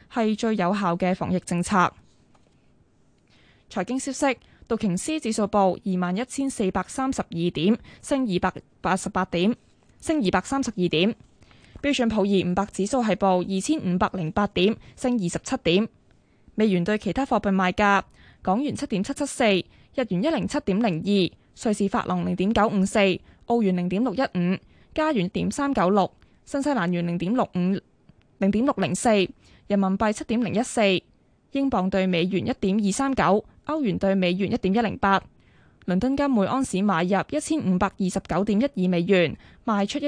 係最有效嘅防疫政策。財經消息，道瓊斯指數報21,432點，升288點，升232點。標準普爾500指數係報2,508點，升27點。美元對其他貨幣賣價：港元7.774，日元107.02，瑞士法郎0.954，澳元0.615，加元1.396，新西蘭元0.604，人民幣7.014，英鎊對美元1.239，歐元對美元1.108。倫敦金每安士買入1529.12美元，賣出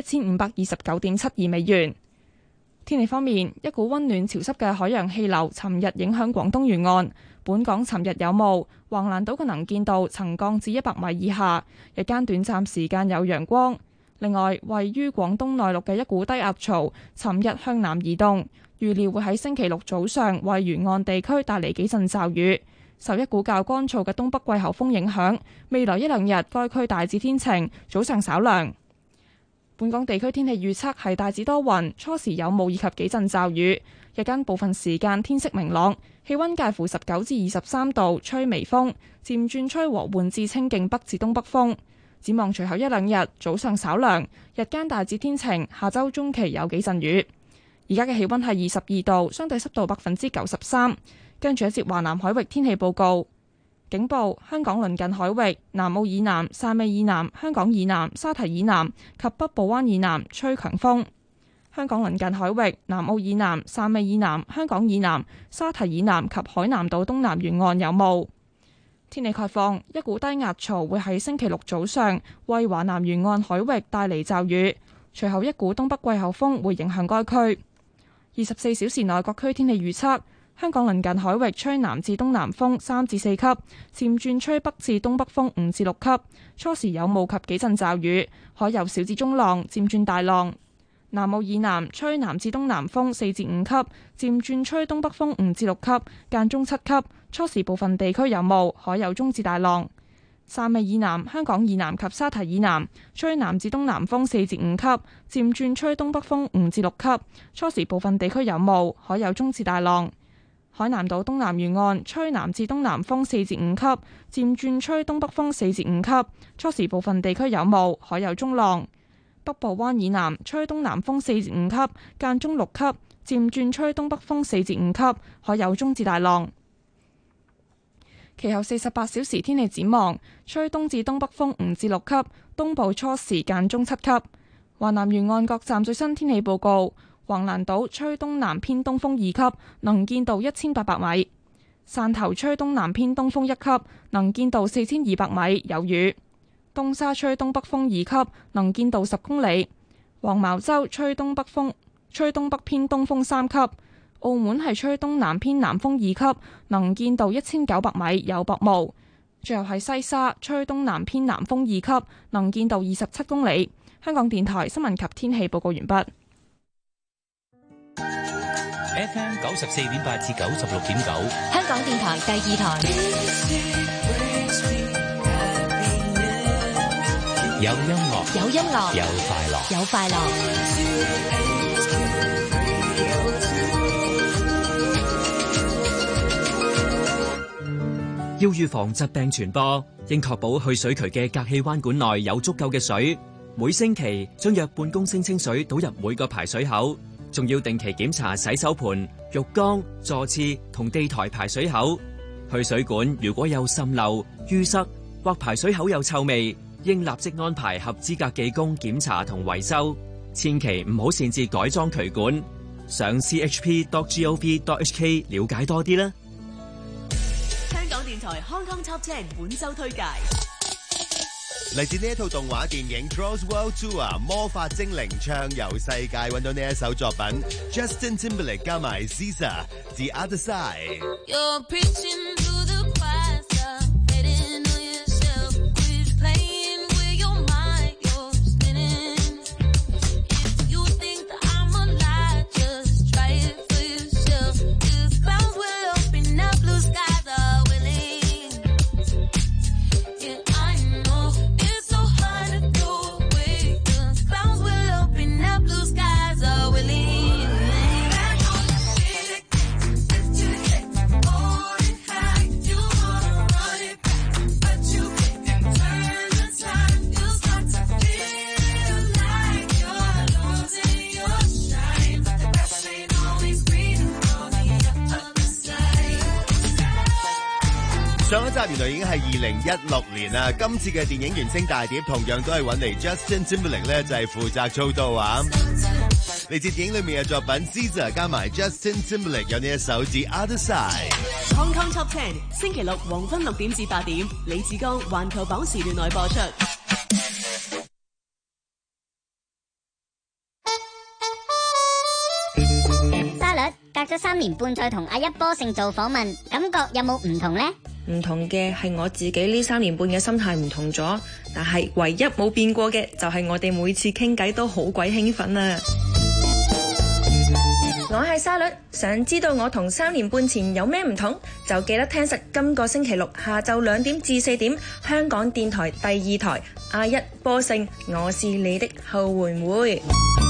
1529.72美元。天氣方面，一股溫暖潮濕嘅海洋氣流尋日影響廣東沿岸，本港尋日有霧，橫瀾島嘅能見度曾降至100米以下，日間短暫時間有陽光。另外，位於廣東內陸嘅一股低壓槽尋日向南移動，預料會喺星期六早上為沿岸地區帶嚟幾陣驟雨。受一股較乾燥嘅東北季候風影響，未來一兩日該區大致天晴，早上稍涼。本港地區天氣預測係大致多雲，初時有霧以及幾陣驟雨，日間部分時間天色明朗，氣溫介乎19至23度，吹微風，漸轉吹和緩至清勁北至東北風。展望隨後一兩日早上稍涼，日間大致天晴，下周中期有幾陣雨。而家嘅氣溫係22度，相對濕度93%。跟住一節華南海域天氣報告，警報：香港鄰近海域、南澳以南、汕尾以南、香港以南、沙堤以南及北部灣以南吹強風。香港鄰近海域、南澳以南、汕尾以南、香港以南、沙堤以南及海南島東南沿岸有霧。天氣概況：一股低壓槽會喺星期六早上為華南沿岸海域帶嚟驟雨，隨後一股東北季候風會影響該區。24小時內各區天氣預測。香港鄰近海域吹南至東南風3至4級，漸轉吹北至東北風5至6級，初時有霧及幾陣驟雨，海有小至中浪，漸轉大浪。南澳以南吹南至東南風4至5級，漸轉吹東北風5至6級，間中7級，初時部分地區有霧，海有中至大浪。汕尾以南、香港以南及沙堤以南吹南至東南風4至5級，漸轉吹東北風5至6級，初時部分地區有霧，海有中至大浪。海南島東南沿岸吹南至東南風4至5級，漸轉吹東北風4至5級，初時部分地區有霧，海有中浪。北部灣以南吹東南風4至5級，間中6級，漸轉吹東北風4至5級，海有中至大浪。其後48小時天氣展望，吹東至東北風5至6級，東部初時間中7級。華南沿岸各站最新天氣報告。橫瀾島吹東南偏東風2級，能見度1800米；汕頭吹東南偏東風1級，能見度4200米，有雨；東沙吹東北風2級，能見度10公里；黃茅洲吹東北偏東風3級；澳門係吹東南偏南風2級，能見度1900米，有薄霧；最後係西沙吹東南偏南風2級，能見度27公里。香港電台新聞及天氣報告完畢。 FM 94.8至96.9， 香港電台第二台。 有音樂， 有音樂， 有快樂， 有快樂。 要預防疾病傳播，應確保去水渠嘅隔氣彎管內有足夠嘅水。每星期將約半公升清水倒入每個排水口。仲要定期檢查洗手盆、浴缸、座廁同地台排水口。去水管如果有滲漏、淤塞或排水口有臭味，應立即安排合資格技工檢查同維修。千祈唔好擅自改裝渠管。上 chp.gov.hk 了解多啲啦。 香港電台 Hong Kong Top 10本周推介。 嚟自呢一套動畫電影 Trolls World Tour 魔法精靈暢遊世界，揾到呢一首作品 Justin Timberlake 加埋 Caesar The Other Side。 上一集原來已經係2016年啦，今次嘅電影原聲大碟同樣都係揾嚟 Justin Timberlake 咧，就係負責操刀啊。嚟自電影裏面嘅作品 SZA 加埋 Justin Timberlake 有呢一首 The Other Side。Hong Kong Top 10星期六黃昏6點至8點，李志剛環球榜時段內播出。 沙律隔咗3年半再同阿一波勝做訪問，感覺有冇唔同呢？ 唔同嘅係我自己呢3年半嘅心態唔同咗，但係唯一冇變過嘅就係我哋每次傾偈都好鬼興奮啊！我係沙律，想知道我同3年半前有咩唔同，就記得聽實今個星期六下晝2點至4點，香港電台第2台阿一波勝，我是你的後援會。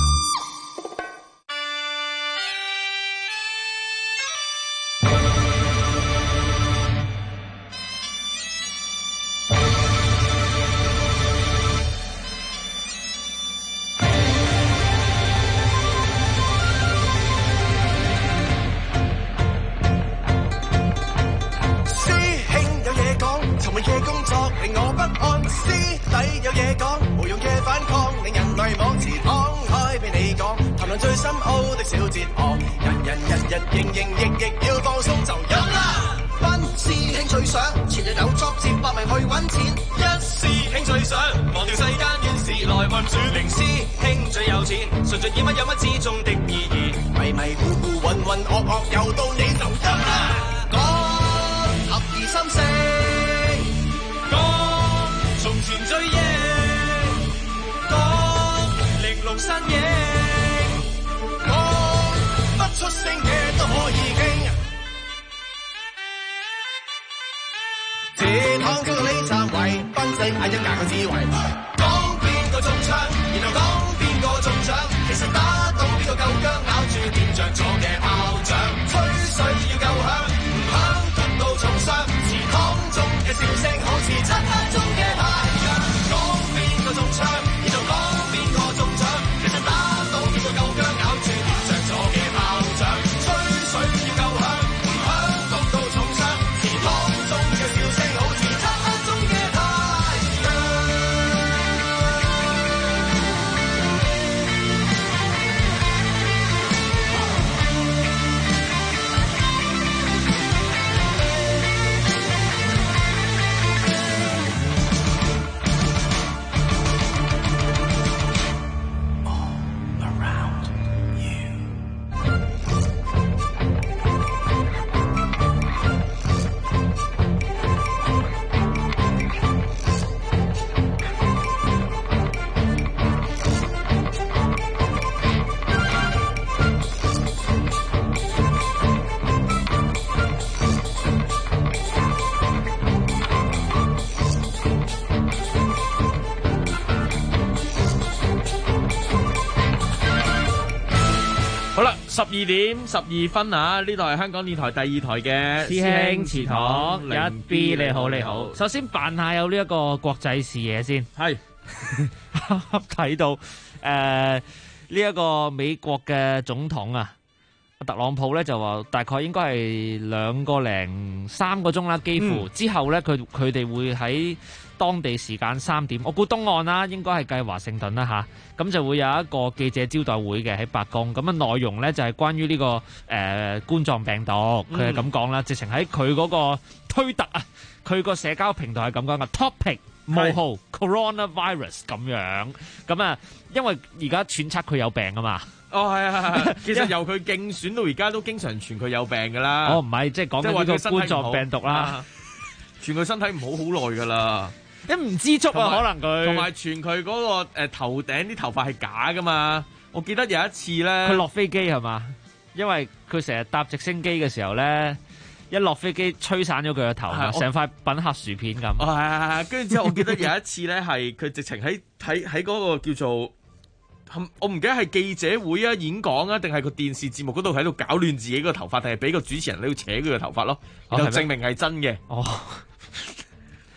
12點12分啊！呢度係香港電台第2台嘅師兄祠堂1B，你好你好。首先扮下有呢一個國際視野先， 係睇到呢一個美國嘅總統啊，特朗普咧就話大概應該係2個零3個鐘啦，幾乎之後咧佢哋會喺當地時間3點，我估東岸啦，應該係計華盛頓啦嚇，咁就會有一個記者招待會嘅喺白宮，咁啊內容咧就係關於呢個冠狀病毒，佢係咁講啦，直情喺佢嗰個推特啊，佢個社交平台係咁講嘅 topic 冒號 coronavirus 咁樣，咁啊因為而家揣測佢有病啊嘛。 哦，係，其實由佢競選到而家都經常傳佢有病噶啦。 哦，唔係，即係講緊呢個冠狀病毒啦， 傳佢身體唔好好耐噶啦。 一唔知足啊，可能佢同埋傳佢嗰個頭頂啲頭髮係假噶嘛。我記得有一次咧， 佢落飛機係嘛，因為佢成日搭直升機嘅時候咧，一落飛機吹散咗佢個頭，成塊品客薯片咁。 係，跟住之後我記得有一次咧，係佢直情喺嗰個叫做。我唔記得係記者會啊、演講啊，定係個電視節目嗰度喺度搞亂自己個頭髮，定係俾個主持人喺度扯佢個頭髮咯，然後證明係真嘅。 哦，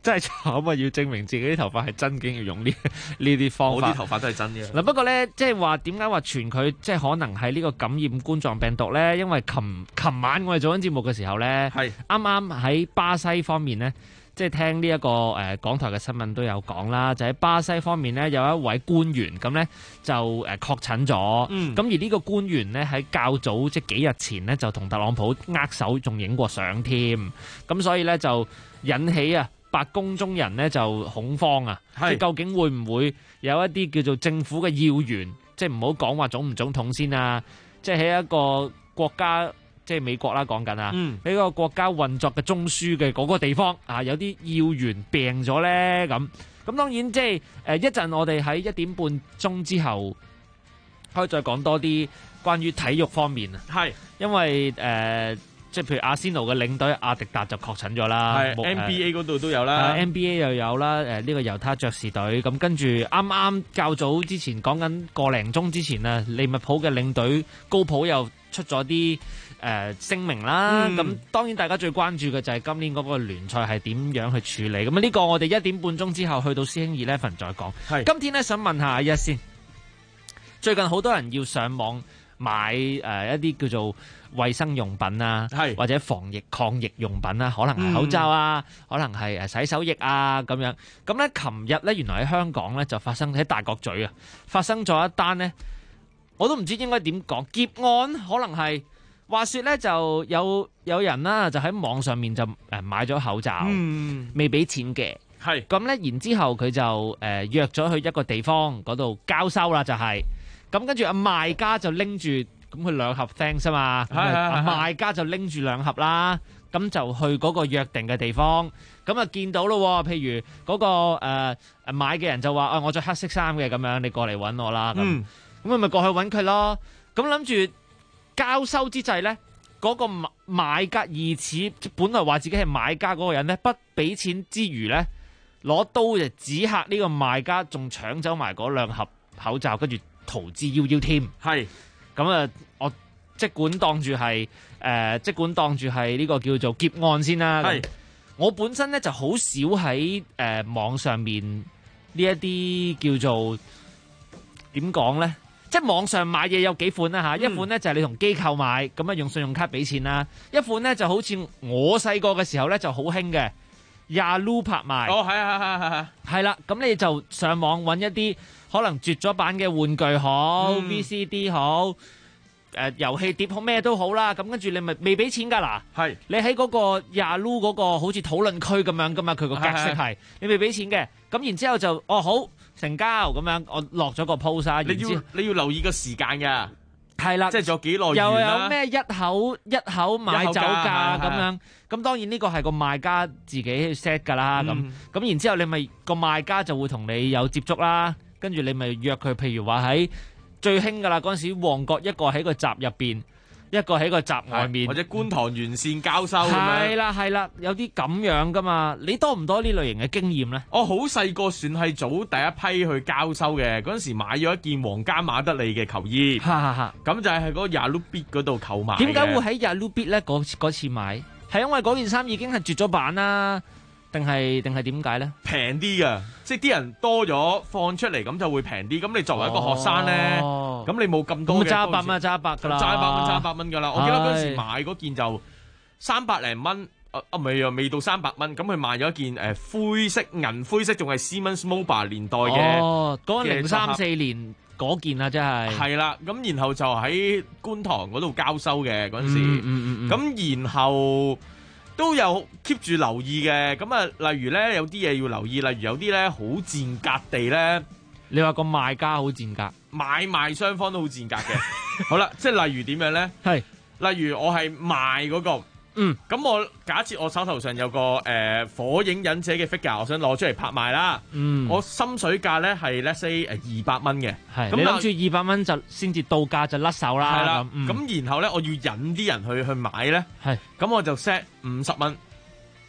真係慘啊！要證明自己啲頭髮係真，竟要用呢啲方法。 我啲頭髮都係真嘅。 嗱，不過咧，即係話點解話傳佢即係可能係呢個感染冠狀病毒咧？因為琴晚我哋做緊節目嘅時候咧，係啱啱喺巴西方面咧。即係聽呢一個港台嘅新聞都有講啦，就喺巴西方面呢，有一位官員咁呢就確診咗，咁而呢個官員呢，喺較早即係幾日前呢，就同特朗普握手，仲影過相添，咁所以呢，就引起白宮中人呢就恐慌啊，即係究竟會唔會有一啲叫做政府嘅要員，即係唔好講話總唔總統先啊，即係喺一個國家。即係美國啦，講緊啊，呢個國家運作嘅中樞嘅嗰個地方啊，有啲要員病咗咧，咁當然即係一陣我哋喺1點半鐘之後，可以再講多啲關於體育方面啊，係因為即係譬如阿仙奴嘅領隊阿迪達就確診咗啦， 係 NBA 嗰度都有啦 ，NBA 又有啦，呢個猶他爵士隊咁跟住啱啱較早之前講緊個零鐘之前啊，利物浦嘅領隊高普又出咗啲聲明啦，咁當然大家最關注嘅就係今年嗰個聯賽係點樣去處理，咁呢個我哋1點半鐘之後去到師兄11再講。今天呢，想問下阿一先，最近好多人要上網買一啲叫做衛生用品啊，或者防疫抗疫用品啊，可能係口罩啊，可能係洗手液啊咁樣。咁咧，琴日咧原來喺香港咧就發生喺大角咀啊，發生咗一單呢，我都唔知應該點講劫案，可能係話說咧就有人啦，就喺網上面就買咗口罩，未俾錢嘅，係咁咧，然之後佢就約咗去一個地方嗰度交收啦，就係咁跟住阿賣家就拎住。咁佢2盒 thanks 啊嘛，賣家就拎住2盒啦，咁就去嗰個約定嘅地方，咁啊見到咯，譬如嗰個買嘅人就話我着黑色衫嘅，咁樣你過嚟揾我啦，咁咪過去揾佢咯，咁諗住交收之際呢，嗰個買家疑似本來話自己係買家嗰個人呢，不俾錢之餘呢，攞刀就指嚇呢個賣家，仲搶走埋嗰2盒口罩，跟住逃之夭夭添，係。咁啊，我即管當住係呢個叫做劫案先啦。係，我本身咧就好少喺網上面呢一啲叫做點講咧，即係網上買嘢有幾款啦嚇。一款咧就係你同機構買，咁啊用信用卡俾錢啦。一款咧就好似我細個嘅時候咧就好興嘅 Yahoo 拍賣。哦，係啦，咁你就上網揾一啲。可能絕咗版嘅玩具好、VCD 好、遊戲碟好咩都好啦，咁跟住你咪未俾錢㗎嗱，係你喺嗰個 Yahoo 嗰個好似討論區咁樣㗎嘛，佢個格式係你未俾錢嘅，咁然之後就好成交咁樣，我落咗個 post 啊， 你要留意個時間㗎，係啦，即係仲有幾耐又有咩一口買走價咁樣，咁當然呢個係個賣家自己去 set 㗎啦，咁然之後你咪個賣家就會同你有接觸啦。跟住你咪約佢，譬如話喺最興噶啦嗰陣時，旺角一個喺個閘入邊，一個喺個閘外面， 或者觀塘沿線交收咁樣。係啦，有啲咁樣噶嘛。你多唔多呢類型嘅經驗咧？ 我好細個算係早第一批去交收嘅，嗰陣時買咗一件皇家馬德里嘅球衣，咁就係喺嗰個 Yahoo Bid 嗰度購買。 點解會喺 Yahoo Bid 咧？嗰次買係因為嗰件衫已經係絕咗版啦。定係點解咧？ 平啲㗎，即係啲人多咗放出嚟，咁就會平啲。咁你作為一個學生咧，咁你冇咁多嘅， 揸100蚊，揸100㗎啦， 揸100蚊㗎啦。我記得嗰陣時買嗰件就300零蚊，未到300蚊。咁佢賣咗一件灰色銀灰色，仲係 Siemens Mobile 年代嘅。嗰個 03、04年嗰件啊，真係。係啦，咁然後就喺觀塘嗰度交收嘅嗰陣時，咁然後。都有 keep 住留意嘅，咁啊，例如咧有啲嘢要留意，例如有啲咧好賤格地咧， 你話個賣家好賤格， 買賣雙方都好賤格嘅。好啦，即係例如點樣咧？係，例如我係賣嗰個，咁我假設我手頭上有個火影忍者嘅 figure，我想攞出嚟拍賣啦，我心水價咧係 let's say 200蚊嘅， 係，咁你諗住200蚊就先至到價就甩手啦， 係啦，咁然後咧我要引啲人去買咧，係，咁我就 set 50蚊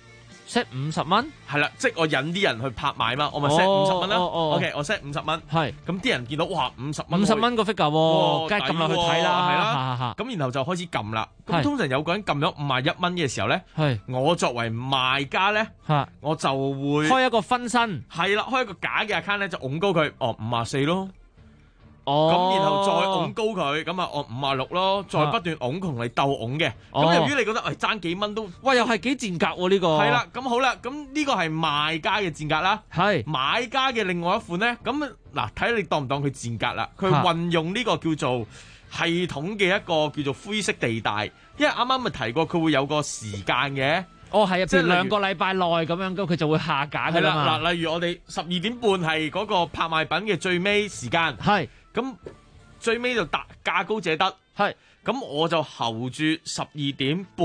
set 50蚊， 係啦，即係我引啲人去拍賣嘛，我咪 set 50蚊啦。OK， 我 set 50蚊， 係咁啲人見到哇50 蚊個 figure 喎，梗係撳落去睇啦， 係啦，咁然後就開始撳啦。咁通常有個人撳咗51蚊嘅時候咧，我作為賣家咧，我就會開一個分身， 係啦，開一個假嘅 account 咧就拱高佢，54咯。咁然後再拱高佢，咁啊56咯，再不斷拱同你鬥拱嘅。咁由於你覺得爭幾蚊都， 哇又係幾賤格喎呢個。 係啦，咁好啦，咁呢個係賣家嘅賤格啦。係買家嘅另外一款咧，咁嗱睇你當唔當佢賤格啦？佢運用呢個叫做系統嘅一個叫做灰色地帶，因為啱啱咪提過佢會有個時間嘅。 係啊，即係2個禮拜內咁樣，咁佢就會下架㗎啦嘛。 嗱，例如我哋12點半係嗰個拍賣品嘅最尾時間。係。咁最尾就價高者得，係咁我就候住12點半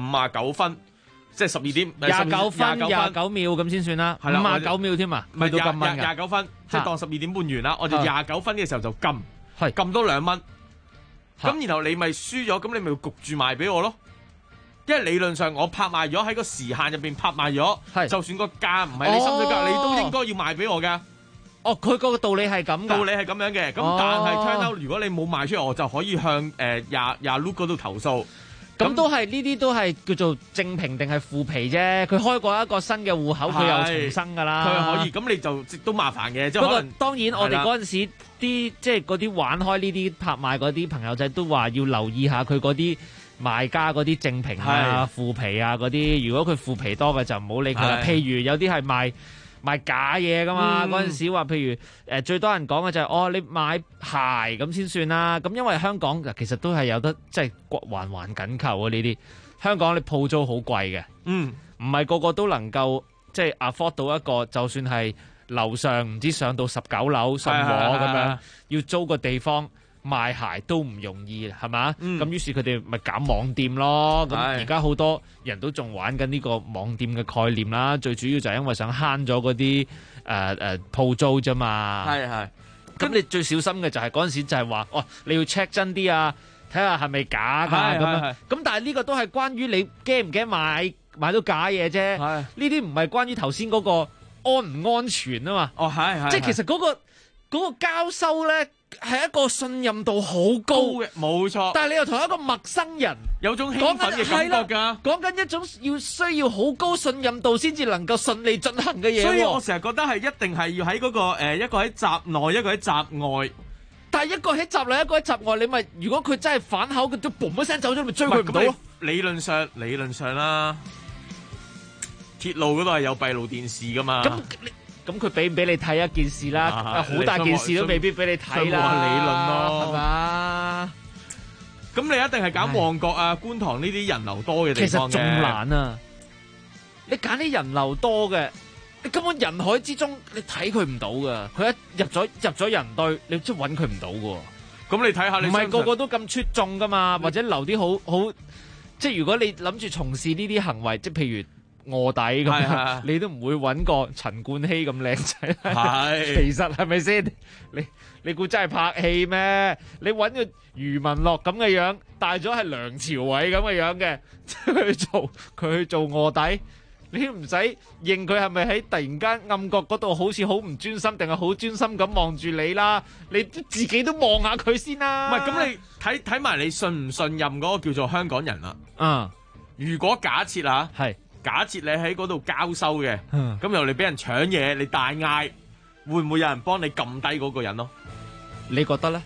59分，即係12點 29分29秒咁先算啦，係啦59秒添啊， 唔係到咁蚊嘅29分，即係當12點半完啦，我就29分嘅時候就撳，係撳多2蚊，咁然後你咪輸咗，咁你咪焗住賣俾我咯，因為理論上我拍賣咗喺個時限入邊拍賣咗，就算個價唔係你心水價，你都應該要賣俾我㗎。 佢個道理係咁， 道理係咁樣嘅。咁但係 turn out 如果你冇賣出去，我就可以向Yahoo 嗰度投訴。 咁都係呢啲都係叫做正評定係負皮啫。佢開過一個新嘅戶口，佢又重生㗎啦。 佢可以，咁你就都麻煩嘅。 不過當然我哋嗰陣時啲即係嗰啲玩開呢啲拍賣嗰啲朋友仔都話要留意下佢嗰啲賣家嗰啲正評啊、負皮啊嗰啲。如果佢負皮多嘅就唔好理佢啦。譬如有啲係賣假嘢噶嘛，嗰陣時話譬如最多人講嘅就係你買鞋咁先算啦。咁因為香港其實都係有得即係環環緊扣啊呢啲。香港你鋪租好貴嘅，唔係個個都能夠即係 afford 到一個，就算係樓上唔知上到19樓信和咁樣，要租個地方賣鞋都唔容易，係嘛？咁於是佢哋咪搞網店咯。咁而家好多人都仲玩緊呢個網店嘅概念啦。最主要就係因為想慳咗嗰啲鋪租啫嘛。咁你最小心嘅就係嗰陣時就係話，你要 check 真啲啊，睇下係咪假㗎咁樣。咁但係呢個都係關於你驚唔驚買到假嘢啫。呢啲唔係關於頭先嗰個安唔安全啊嘛。即係其實嗰個交收咧。係一個信任度好高嘅， 冇錯。 但係你又同一個陌生人有種興奮嘅感覺㗎。 講緊一種需要好高信任度先至能夠順利進行嘅嘢。 所以我成日覺得係一定係要喺嗰個一個喺閘內，一個喺閘外。 但係一個喺閘內，一個喺閘外，你咪如果佢真係反口，佢都嘣一聲走咗，咪追佢唔到咯。 理論上啦，鐵路嗰度係有閉路電視㗎嘛。 咁佢俾唔俾你睇一件事啦？好大件事都未必俾你睇啦。 理論咯， 係嘛？ 咁你一定係揀旺角啊、觀塘呢啲人流多嘅地方嘅。 其實仲難啊！你揀啲人流多嘅，你根本人海之中你睇佢唔到噶。佢一入咗人堆，你即係揾佢唔到噶。 咁你睇下，你唔係個個都咁出眾噶嘛？或者留啲好，即係如果你諗住從事呢啲行為，即係譬如。臥底咁，你都唔會揾個陳冠希咁靚仔。其實係咪先？你估真係拍戲咩？你揾個余文樂咁嘅樣，帶咗係梁朝偉咁嘅樣嘅，佢去做臥底，你唔使認佢係咪喺突然間暗角嗰度好似好唔專心，定係好專心咁望住你啦？你自己都望下佢先啦。 唔係咁，你睇埋你信唔信任嗰個叫做香港人啦。如果假設啊，假設你喺嗰度交收嘅，咁由你俾人搶嘢，你大嗌，會唔會有人幫你撳低嗰個人咯？ 你覺得咧？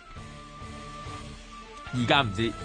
而家唔知，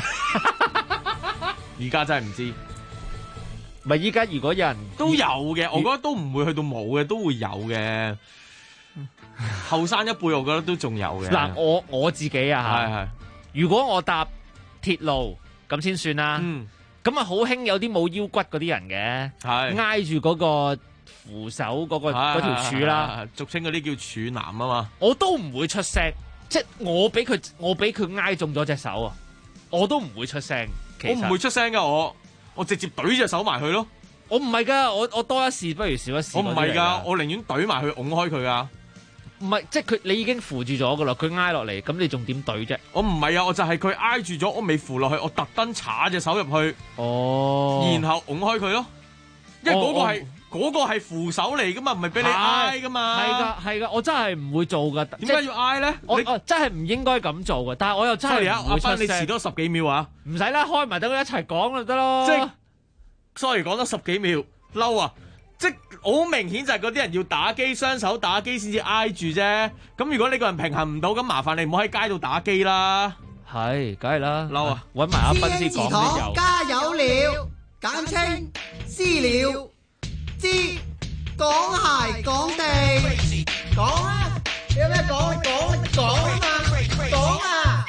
而家真係唔知。 唔係依家如果有人都有嘅，我覺得都唔會去到冇嘅，都會有嘅。後生一輩，我覺得都仲有嘅。 嗱，我自己啊，如果我搭鐵路咁先算啦。咁啊，好興有啲冇腰骨嗰啲人嘅，挨住嗰個扶手嗰條柱啦， 俗稱嗰啲叫柱男啊嘛。 我都唔會出聲，即係我俾佢挨中咗隻手啊，我都唔會出聲。 我唔會出聲噶，我直接懟隻手埋去咯。 我唔係噶，我多一事不如少一事。 我唔係噶，我寧願懟埋去，拱開佢噶。 唔係，即係佢你已經扶住咗噶啦，佢挨落嚟，咁你仲點懟啫？ 我唔係啊，我就係佢挨住咗，我未扶落去，我特登叉隻手入去，然後拱開佢咯。 因為嗰個係扶手嚟噶嘛，唔係俾你挨噶嘛。 係噶，我真係唔會做噶。 點解要挨咧？ 我真係唔應該咁做嘅，但係我又真係唔會出聲。 你遲多10幾秒啊？ 唔使啦，開埋等佢一齊講就得咯。 即係 sorry 講多10幾秒，嬲啊！即係好明顯就係嗰啲人要打機，雙手打機先至挨住啫。咁如果你個人平衡唔到，咁麻煩你唔好喺街度打機啦。 係，梗係啦。 嬲啊！ 揾埋阿斌先講啲油。 加油了，簡稱私了。知講鞋講地，講啊！你有咩講？講啊嘛，講啊！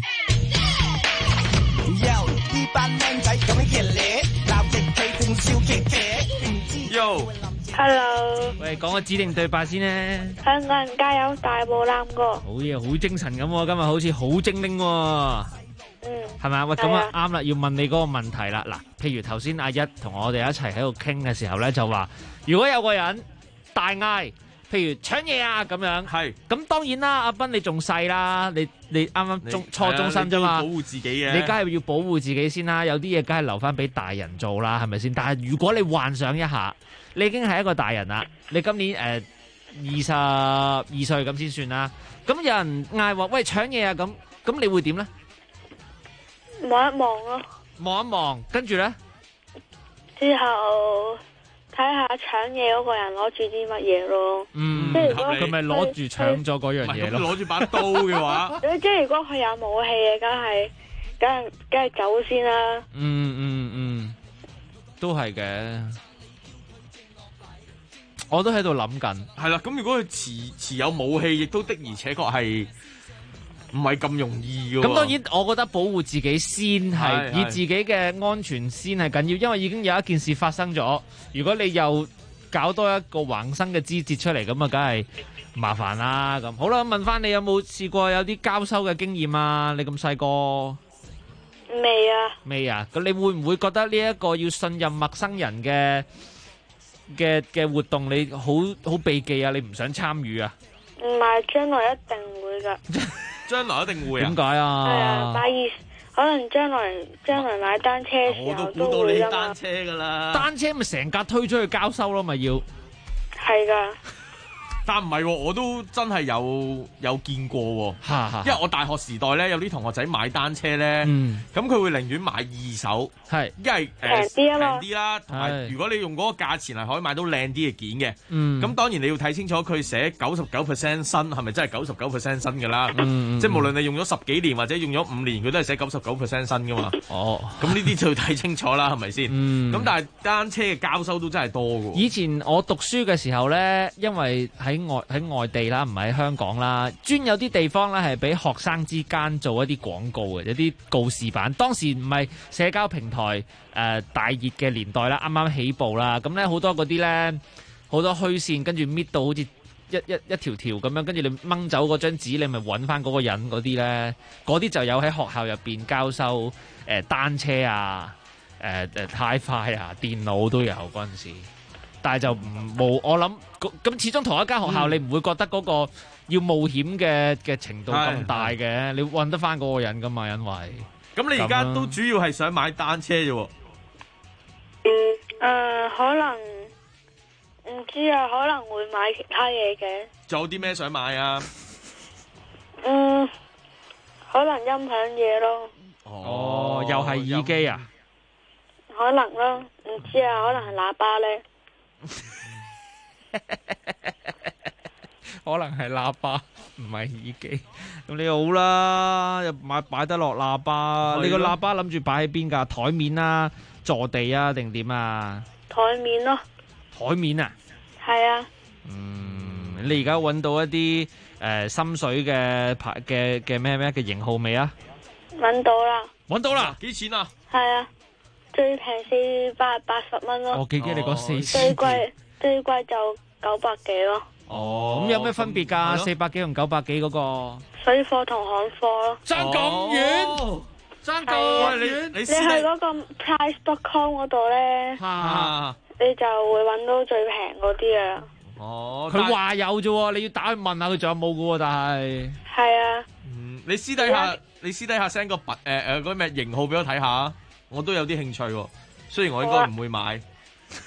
呢班靚仔咁嘅嘢，鬧極佢仲笑騎騎。 Hello， 喂，講個指定對白先咧。 香港人加油，大步攬過。 好嘢，好精神咁喎，今日好似好精靈喎。係咪啊？喂，咁啊啱啦，要問你嗰個問題啦。嗱，譬如頭先阿一同我哋一齊喺度傾嘅時候咧，就話如果有個人大嗌，譬如搶嘢啊咁樣，係咁當然啦，阿斌你仲細啦，你啱啱初中生啫嘛， 保護自己嘅， 你梗係要保護自己先啦。有啲嘢梗係留翻俾大人做啦，係咪先？但係如果你幻想一下，你已經係一個大人啦，你今年22歲咁先算啦。咁有人嗌話喂搶嘢啊咁你會點咧？ 望一望咯， 望一望，跟住咧， 之後睇下搶嘢嗰個人攞住啲乜嘢咯。即係如果佢咪攞住搶咗嗰樣嘢咯。 攞住把刀嘅話， 即係如果佢有武器嘅，梗係走先啦。 都係嘅。我都喺度諗緊。 係啦，咁如果佢持有武器，亦都的而且確係唔係咁容易嘅。 咁當然，我覺得保護自己先係，以自己嘅安全先係緊要，因為已經有一件事發生咗。如果你又搞多一個橫生嘅枝節出嚟，咁啊，梗係麻煩啦。咁好啦，問翻你有冇試過有啲交收嘅經驗啊？你咁細個未啊？ 咁你會唔會覺得呢一個要信任陌生人嘅活動，你好避忌啊？你唔想參與啊？ 唔係，將來一定會噶。 將來一定會啊？ 點解啊？ 係啊，可能將來買單車嘅時候我都估到你單車噶啦。 單車咪成架推出去交收咯，咪要？ 係噶。 但唔係喎，我都真係有見過喎。因為我大學時代咧，有啲同學仔買單車咧，咁佢會寧願買二手，因為平啲啦，同埋如果你用嗰個價錢係可以買到靚啲嘅件嘅。咁當然你要睇清楚佢寫99%新，係咪真係99%新㗎啦？即係無論你用咗10幾年或者用咗5年，佢都係寫99%新㗎嘛。咁呢啲就要睇清楚啦，係咪先？咁但係單車嘅交收都真係多㗎。 以前我讀書嘅時候咧，因為喺外地啦，唔係喺香港啦，專有啲地方咧係俾學生之間做一啲廣告嘅，有啲告示板。當時唔係社交平台大熱嘅年代啦，啱啱起步啦，咁咧好多嗰啲咧好多虛線，跟住搣到好似一條條咁樣，跟住你掹走嗰張紙，你咪揾翻嗰個人嗰啲咧，嗰啲就有喺學校入邊交收單車啊、HiFi啊、電腦都有嗰陣時。但係就冇，我諗咁始終同一間學校，你唔會覺得嗰個要冒險嘅程度咁大嘅，你揾得翻嗰個人噶嘛？因為咁你而家都主要係想買單車啫喎。 可能唔知啊，可能會買其他嘢嘅。 仲有啲咩想買啊？ 可能音響嘢咯。 又係耳機啊？ 可能咯，唔知啊，可能係喇叭咧。 可能係喇叭，唔係耳機。咁你好啦，又擺得落喇叭。你個喇叭諗住擺喺邊噶？台面啊，坐地啊，定點啊？ 台面咯。 台面啊？ 係啊。 你而家揾到一啲心水嘅牌嘅咩嘅型號未啊？ 揾到啦。 揾到啦？ 幾錢啊？ 係啊。最平480蚊咯。 我記你講4000。 最貴就900幾咯。 咁有咩分別㗎？400幾同900幾嗰個？ 水貨同行貨咯。 爭咁遠？爭咁遠？ 你去嗰個 price.com 嗰度咧，你就會揾到最平嗰啲啊。 佢話有啫喎，你要打去問下佢仲有冇㗎喎，但係。 係啊。 你私底下 send 個嗰咩型號俾我睇下，我都有啲興趣喎。雖然我應該唔會買。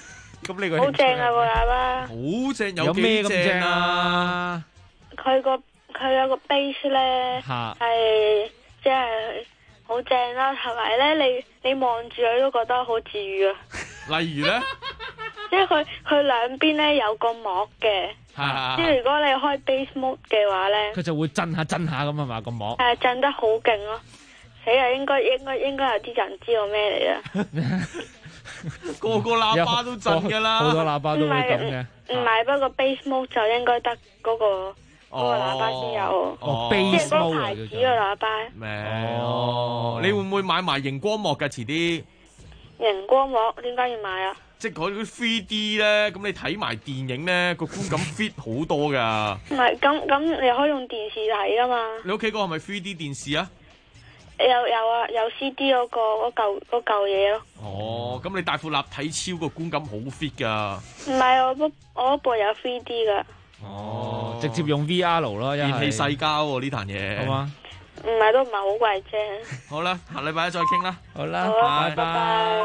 咁呢個好正啊個喇叭， 好正， 有咩咁正啊？ 啊？ 佢有個 bass 咧係即係好正啦，同埋咧你望住佢都覺得好治愈啊。 例如咧， 即係佢兩邊咧有個膜嘅，即係如果你開 bass mode 嘅話咧， 佢就會震下咁啊嘛個膜。 係震得好勁咯，死啊！應該有啲人知道咩嚟啊？ 個喇叭都震噶啦， 好多喇叭都會咁嘅。 唔係，不過 bass mode 就應該得嗰個喇叭先有，即係嗰個牌子嘅喇叭。 你會唔會買埋熒光幕㗎？遲啲熒光幕點解要買啊？ 即係嗰啲 3D 咧，咁你睇埋電影咧，個觀感 fit 好多噶。 唔係，咁你可以用電視睇噶嘛？ 你屋企嗰個係咪 3D 電視啊？ 有啊，有 CD 嗰嚿嘢咯。 哦，咁你大副立體超個觀感好 fit 噶。 唔係，我部有 3D 噶。 哦，直接用 VR 咯， 電器世家喎呢壇嘢。好嘛？ 唔係都唔係好貴啫。 好啦，下禮拜再傾啦。 好啦，拜拜。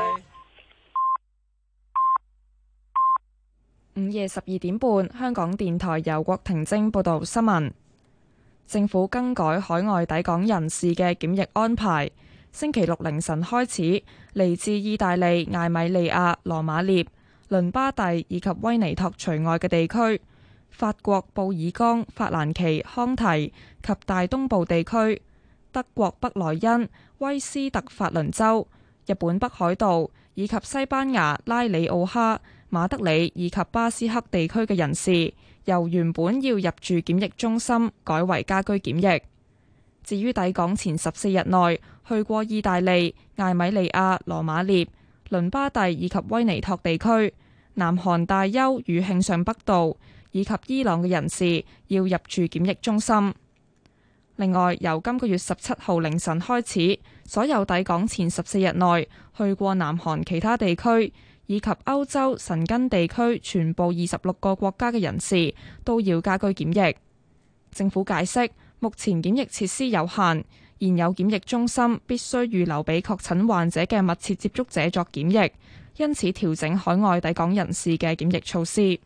午夜12點半，香港電台由郭婷晶報道新聞。政府更改海外抵港人士嘅檢疫安排，星期六凌晨開始，嚟自意大利、艾米利亞、羅馬涅、倫巴第以及威尼托除外嘅地區，法國布爾江、法蘭奇、康提及大東部地區，德國北萊茵、威斯特法倫州、日本北海道以及西班牙拉里奧哈、馬德里以及巴斯克地區嘅人士，由原本要入住檢疫中心改為家居檢疫。至於抵港前14日內去過意大利、艾米利亞、羅馬涅、倫巴第以及威尼托地區、南韓大邱與慶尚北道以及伊朗嘅人士，要入住檢疫中心。另外，由今個月17號凌晨開始，所有抵港前14日內去過南韓其他地區以及歐洲申根地區全部26個國家嘅人士都要家居檢疫。政府解釋，目前檢疫設施有限，現有檢疫中心必須預留俾確診患者嘅密切接觸者作檢疫，因此調整海外抵港人士嘅檢疫措施。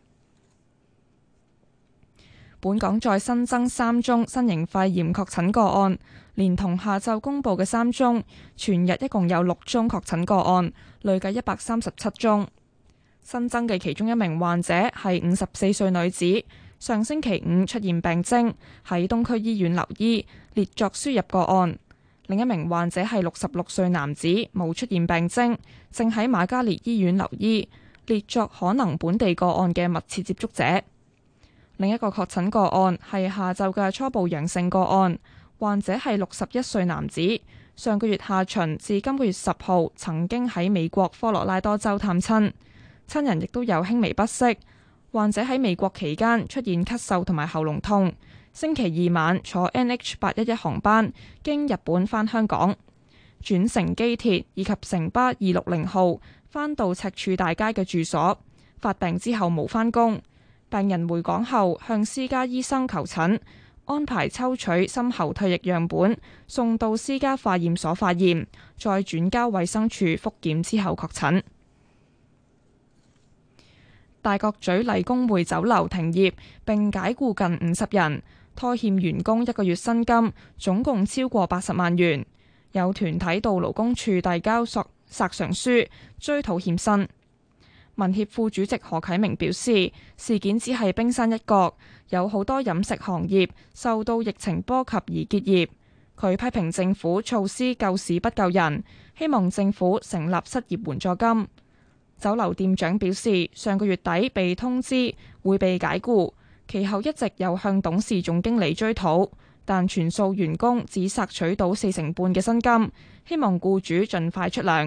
本港再新增3宗新型肺炎確診個案，連同下晝公布嘅3宗，全日一共有6宗確診個案，累計137宗。新增嘅其中一名患者係54歲女子，上星期5出現病徵，喺東區醫院留醫，列作輸入個案。另一名患者係66歲男子，冇出現病徵，正喺瑪嘉烈醫院留醫，列作可能本地個案嘅密切接觸者。另一個確診個案係下晝嘅初步陽性個案，患者係61歲男子，上個月下旬至今個月10號曾經喺美國科羅拉多州探親，親人亦都有輕微不適。患者喺美國期間出現咳嗽同埋喉嚨痛，星期2晚坐 NH811 航班經日本返香港，轉乘機鐵以及城巴260號返到赤柱大街嘅住所，發病之後冇返工。病人回港後向私家醫生求診，安排抽取深喉唾液樣本，送到私家化驗所化驗，再轉交衛生署復檢之後確診。大角咀麗宮匯酒樓停業並解僱近50人，拖欠員工1個月薪金，總共超過80萬元。有團體到勞工處遞交索償書，追討欠薪。民協副主席何啟明表示，事件只係冰山一角，有好多飲食行業受到疫情波及而結業。佢批評政府措施救市不救人，希望政府成立失業援助金。酒樓店長表示，上個月底被通知會被解僱，其後一直有向董事總經理追討，但全數員工只索取到40%半嘅薪金，希望僱主盡快出糧。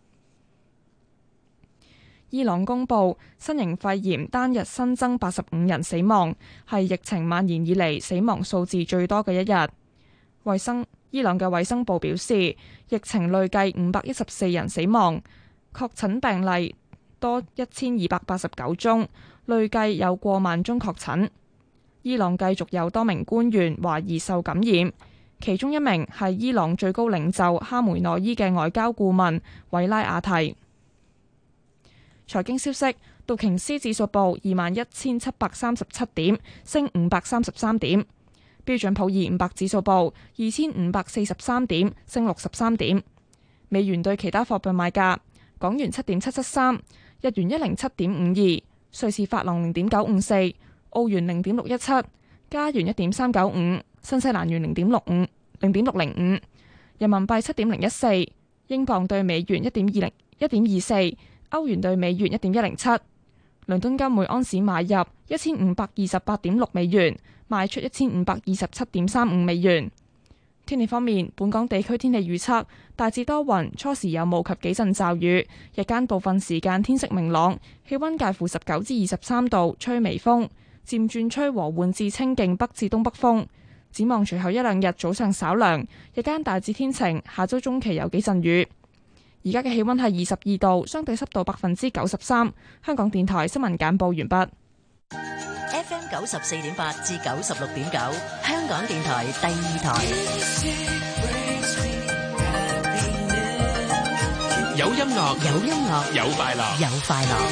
伊朗公布新型肺炎單日新增85人死亡，係疫情蔓延以嚟死亡數字最多嘅一日。伊朗嘅衛生部表示，疫情累計514人死亡，確診病例多1289宗，累計有過萬宗確診。伊朗繼續有多名官員懷疑受感染，其中一名係伊朗最高領袖哈梅內伊嘅外交顧問韋拉亞提。財經消息， 道瓊斯指數報21,737點，升533點。標準普爾500指數報2,543點，升63點。美元對其他貨幣賣價：港元7.773，日元107.52，瑞士法郎0.954，澳元0.617，加元1.395，新西蘭元0.605，人民幣7.014，英鎊對美元1.24，歐元對美元1.107。倫敦金每安士買入1528.6美元，賣出1527.35美元。天氣方面，本港地區天氣預測大致多雲，初時有霧及幾陣驟雨，日間部分時間天色明朗，氣溫介乎19至23度，吹微風，漸轉吹和緩至清勁北至東北風。展望隨後一兩日早上稍涼，日間大致天晴，下周中期有幾陣雨。而家嘅氣溫係22度，相對濕度93%。香港電台新聞簡報完畢。 FM 94.8至96.9，香港電台第二台。 有音樂， 有音樂， 有快樂， 有快樂。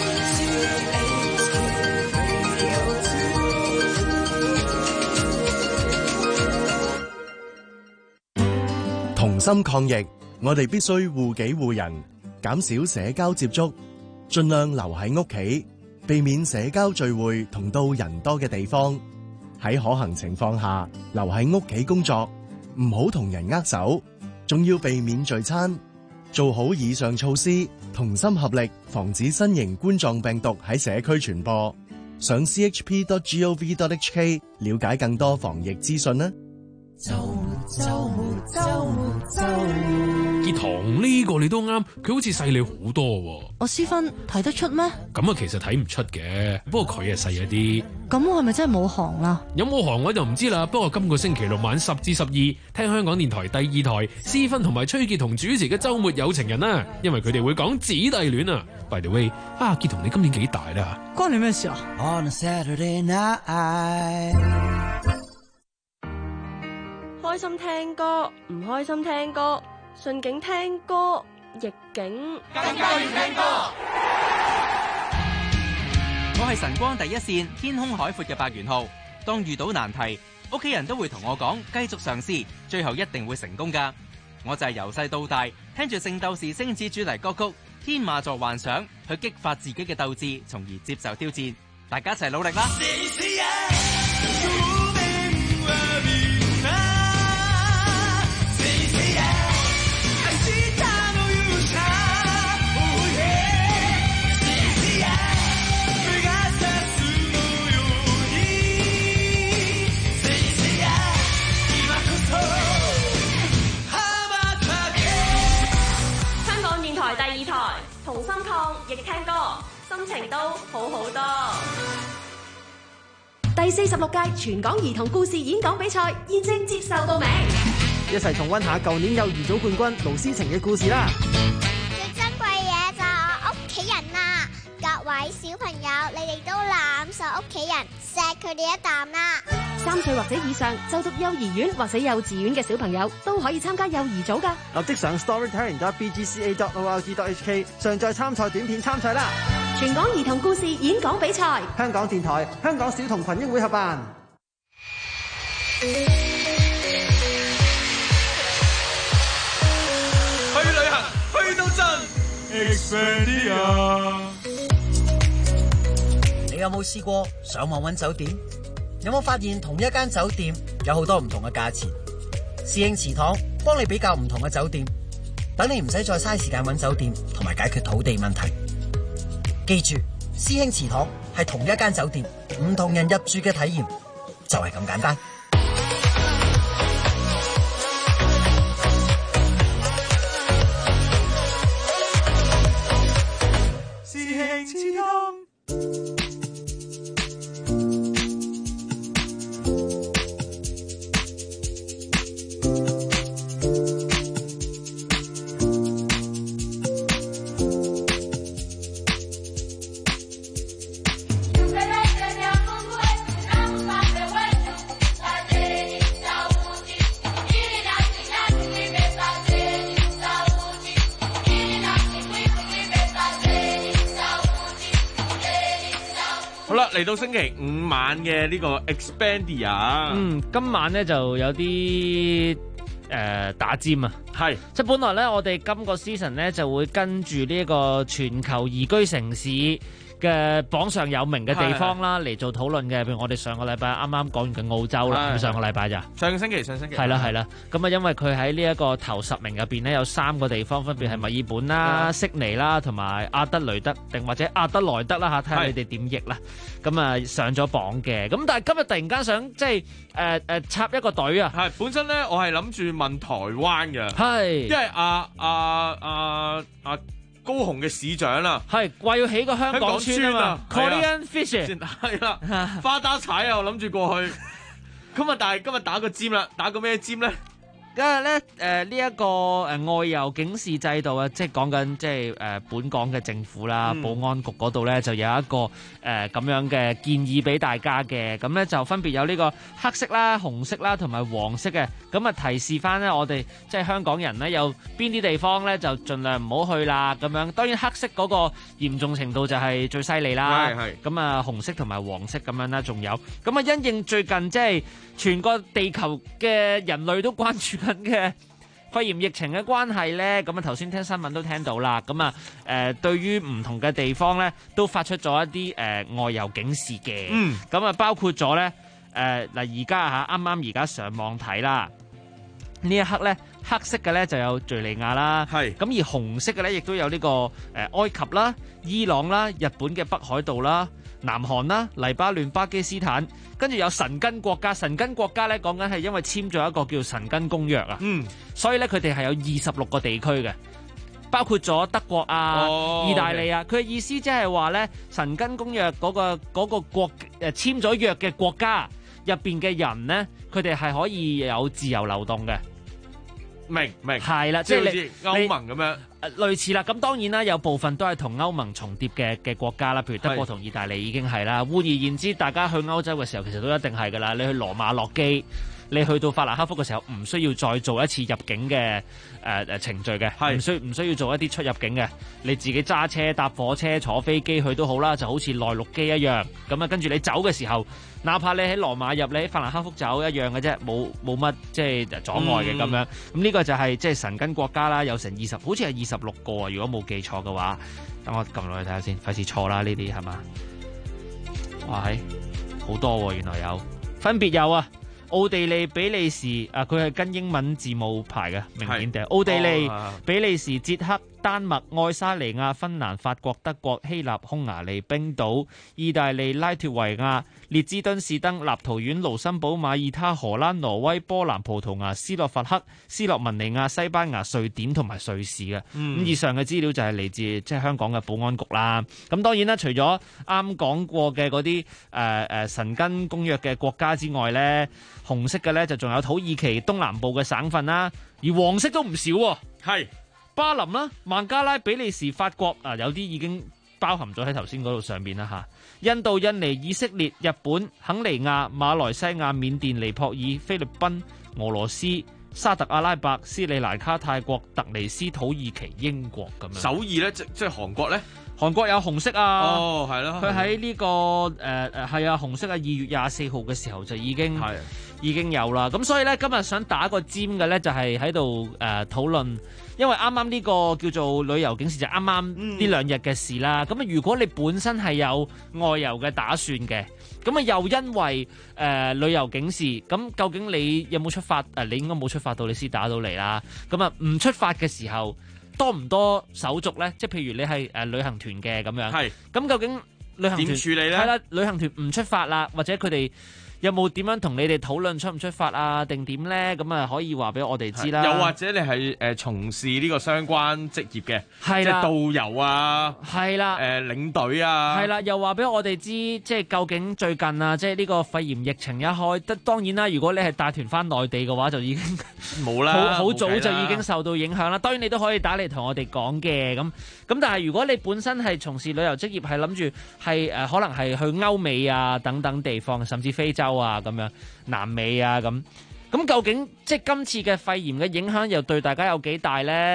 同心抗疫，我哋必須護己護人，減少社交接觸，盡量留喺屋企，避免社交聚會同到人多嘅地方。喺可行情況下，留喺屋企工作，唔好同人握手，仲要避免聚餐。做好以上措施，同心合力，防止新型冠狀病毒喺社區傳播。上 chp.gov.hk 了解更多防疫資訊啦。 傑堂呢個你都啱，佢好似細你好多喎。 我思芬睇得出咩？ 咁啊，其實睇唔出嘅，不過佢係細一啲。 咁我係咪真係冇行啦？ 有冇行我就唔知啦。不過今個星期六晚10至12，聽香港電台第二台，思芬同埋崔傑同主持嘅週末有情人啊，因為佢哋會講姊弟戀啊。By the way，傑堂你今年幾大啦？ 關你咩事啊 ？On a Saturday night， 開心聽歌，唔開心聽歌，順境聽歌，逆境更加要聽歌。我係晨光第一線，天空海闊嘅白元浩。當遇到難題，屋企人都會同我講，繼續嘗試，最後一定會成功㗎。我就係由細到大，聽住聖鬥士星矢主題歌曲《天馬座幻想》，去激發自己嘅鬥志，從而接受挑戰。大家一齊努力啦！ 同心抗疫聽歌，心情都好好多。 第46屆全港兒童故事演講比賽現正接受報名， 一齊重溫下舊年幼兒組冠軍盧思晴嘅故事啦！ 最珍貴嘢就係我屋企人啊！各位小朋友，你哋都攬實屋企人，錫佢哋一啖啦！3歲或者以上就讀幼兒園或者幼稚園嘅小朋友都可以參加幼兒組㗎。 立即上 storytelling.bgca.org.hk 上載參賽短片參賽啦！ 全港兒童故事演講比賽， 香港電台、香港小童群益會合辦。 去旅行，去到盡 Expedia。 你有冇試過上網揾酒店？有冇發現同一間酒店有好多唔同嘅價錢？師兄祠堂幫你比較唔同嘅酒店，等你唔使再嘥時間揾酒店同埋解決土地問題。記住，師兄祠堂係同一間酒店，唔同人入住嘅體驗就係咁簡單。 師兄祠堂。 啦，嚟到星期五晚嘅呢個 Expandia， 今晚咧就有啲打尖啊， 係即係本來咧我哋今個 season 咧就會跟住呢一個全球宜居城市嘅榜上有名嘅地方啦嚟做討論嘅，譬如我哋上個禮拜啱啱講完嘅澳洲啦，咁上個禮拜咋？ 上星期係啦，咁啊因為佢喺呢一個頭10名入邊咧有3個地方，分別係墨爾本啦、悉尼啦同埋阿德雷德定或者阿德萊德啦嚇，睇下你哋點譯啦。咁啊上咗榜嘅，咁但係今日突然間想即係插一個隊啊！ 係本身咧我係諗住問台灣嘅， 係因為高雄嘅市長啦， 係話要起個香港村啊嘛 ，Korean Fish 係啦，花打踩啊，我諗住過去，咁啊，但係今日打個尖啦，打個咩尖咧？ 因為咧呢一個外遊警示制度啊，即係講緊即係本港嘅政府啦，保安局嗰度咧就有一個咁樣嘅建議俾大家嘅，咁咧就分別有呢個黑色啦、紅色啦同埋黃色嘅，咁啊提示翻咧我哋即係香港人咧有邊啲地方咧就盡量唔好去啦咁樣。當然黑色嗰個嚴重程度就係最犀利啦，咁啊紅色同埋黃色咁樣啦，仲有咁啊因應最近即係全個地球嘅人類都關注嘅肺炎疫情嘅關係呢，咁啊頭先聽新聞都聽到啦，咁啊對於唔同嘅地方呢，都發出咗一啲外遊警示嘅，咁啊包括咗呢嗱而家啱啱而家上網睇啦，呢一刻呢，黑色嘅呢就有敘利亞啦，咁而紅色嘅呢亦都有呢個埃及啦、伊朗啦、日本嘅北海道啦、南韓啦、黎巴嫩、巴基斯坦，跟住有神根國家。神根國家咧講緊係因為簽咗一個叫神根公約啊，所以咧佢哋係有26個地區嘅，包括咗德國啊、意大利啊。佢嘅意思即係話咧，神根公約嗰個國簽咗約嘅國家入邊嘅人咧，佢哋係可以有自由流動嘅。 明係啦， 即係好似歐盟咁樣， 類似啦。咁當然啦，有部分都係同歐盟重疊嘅國家啦，譬如德國同意大利已經係啦。換而言之，大家去歐洲嘅時候，其實都一定係噶啦。你去羅馬落機，你去到法蘭克福嘅時候，唔需要再做一次入境嘅程序嘅，唔需要做一啲出入境嘅，你自己揸車、搭火車、坐飛機去都好啦，就好似內陸機一樣。咁啊，跟住你走嘅時候，哪怕你喺羅馬入，你喺法蘭克福走一樣嘅啫，冇乜即係阻礙嘅咁樣。咁呢個就係即係神根國家啦，有成20，好似係26個啊，如果冇記錯嘅話。等我撳落去睇下先，費事錯啦呢啲係嘛？哇，係好多喎，原來有分別有啊。奧地利、比利時啊，佢係跟英文字母排嘅，明顯地。奧地利、比利時、捷克、丹麥、愛沙尼亞、芬蘭、法國、德國、希臘、匈牙利、冰島、意大利、拉脫維亞、列支敦士登、立陶宛、盧森堡、馬耳他、荷蘭、挪威、波蘭、葡萄牙、斯洛伐克、斯洛文尼亞、西班牙、瑞典同埋瑞士嘅。咁以上嘅資料就係嚟自即係香港嘅保安局啦。咁當然啦，除咗啱講過嘅嗰啲神根公約嘅國家之外呢，紅色嘅呢就仲有土耳其東南部嘅省份啦，而黃色都唔少喎。係巴林啦、孟加拉、比利時、法國啊，有啲已經包含咗喺頭先嗰度上邊啦嚇。印度、印尼、以色列、日本、肯尼亞、馬來西亞、緬甸、尼泊爾、菲律賓、俄羅斯、沙特阿拉伯、斯里蘭卡、泰國、突尼斯、土耳其、英國咁樣。 首爾咧，即係韓國咧。 韓國有紅色啊！ 哦，係咯。 佢喺呢個係啊，紅色啊，2月24號嘅時候就已經有啦。咁所以咧，今日想打個尖嘅咧，就係喺度討論，因為啱啱呢個叫做旅遊警示就啱啱呢2日嘅事啦。咁啊，如果你本身係有外遊嘅打算嘅，咁啊又因為旅遊警示，咁究竟你有冇出發？你應該冇出發到，你先打到嚟啦。咁啊，唔出發嘅時候，多唔多手續咧？即係譬如你係旅行團嘅咁樣，係咁究竟旅行團點處理咧？係啦，旅行團唔出發啦，或者佢哋有冇點樣同你哋討論出唔出發啊？定點咧？咁啊可以話俾我哋知啦。 又或者你係從事呢個相關職業嘅， 係啦， 即係導遊啊， 係啦， 領隊啊， 係啦，又話俾我哋知，即係究竟最近啊，即係呢個肺炎疫情一開，當然啦，如果你係帶團翻內地嘅話，就已經冇啦， 好早就已經受到影響啦。當然你都可以打嚟同我哋講嘅，咁但係如果你本身係從事旅遊職業，係諗住係可能係去歐美啊等等地方，甚至非洲啊咁樣，南美啊咁究竟即係今次嘅肺炎嘅影響又對大家有幾大呢？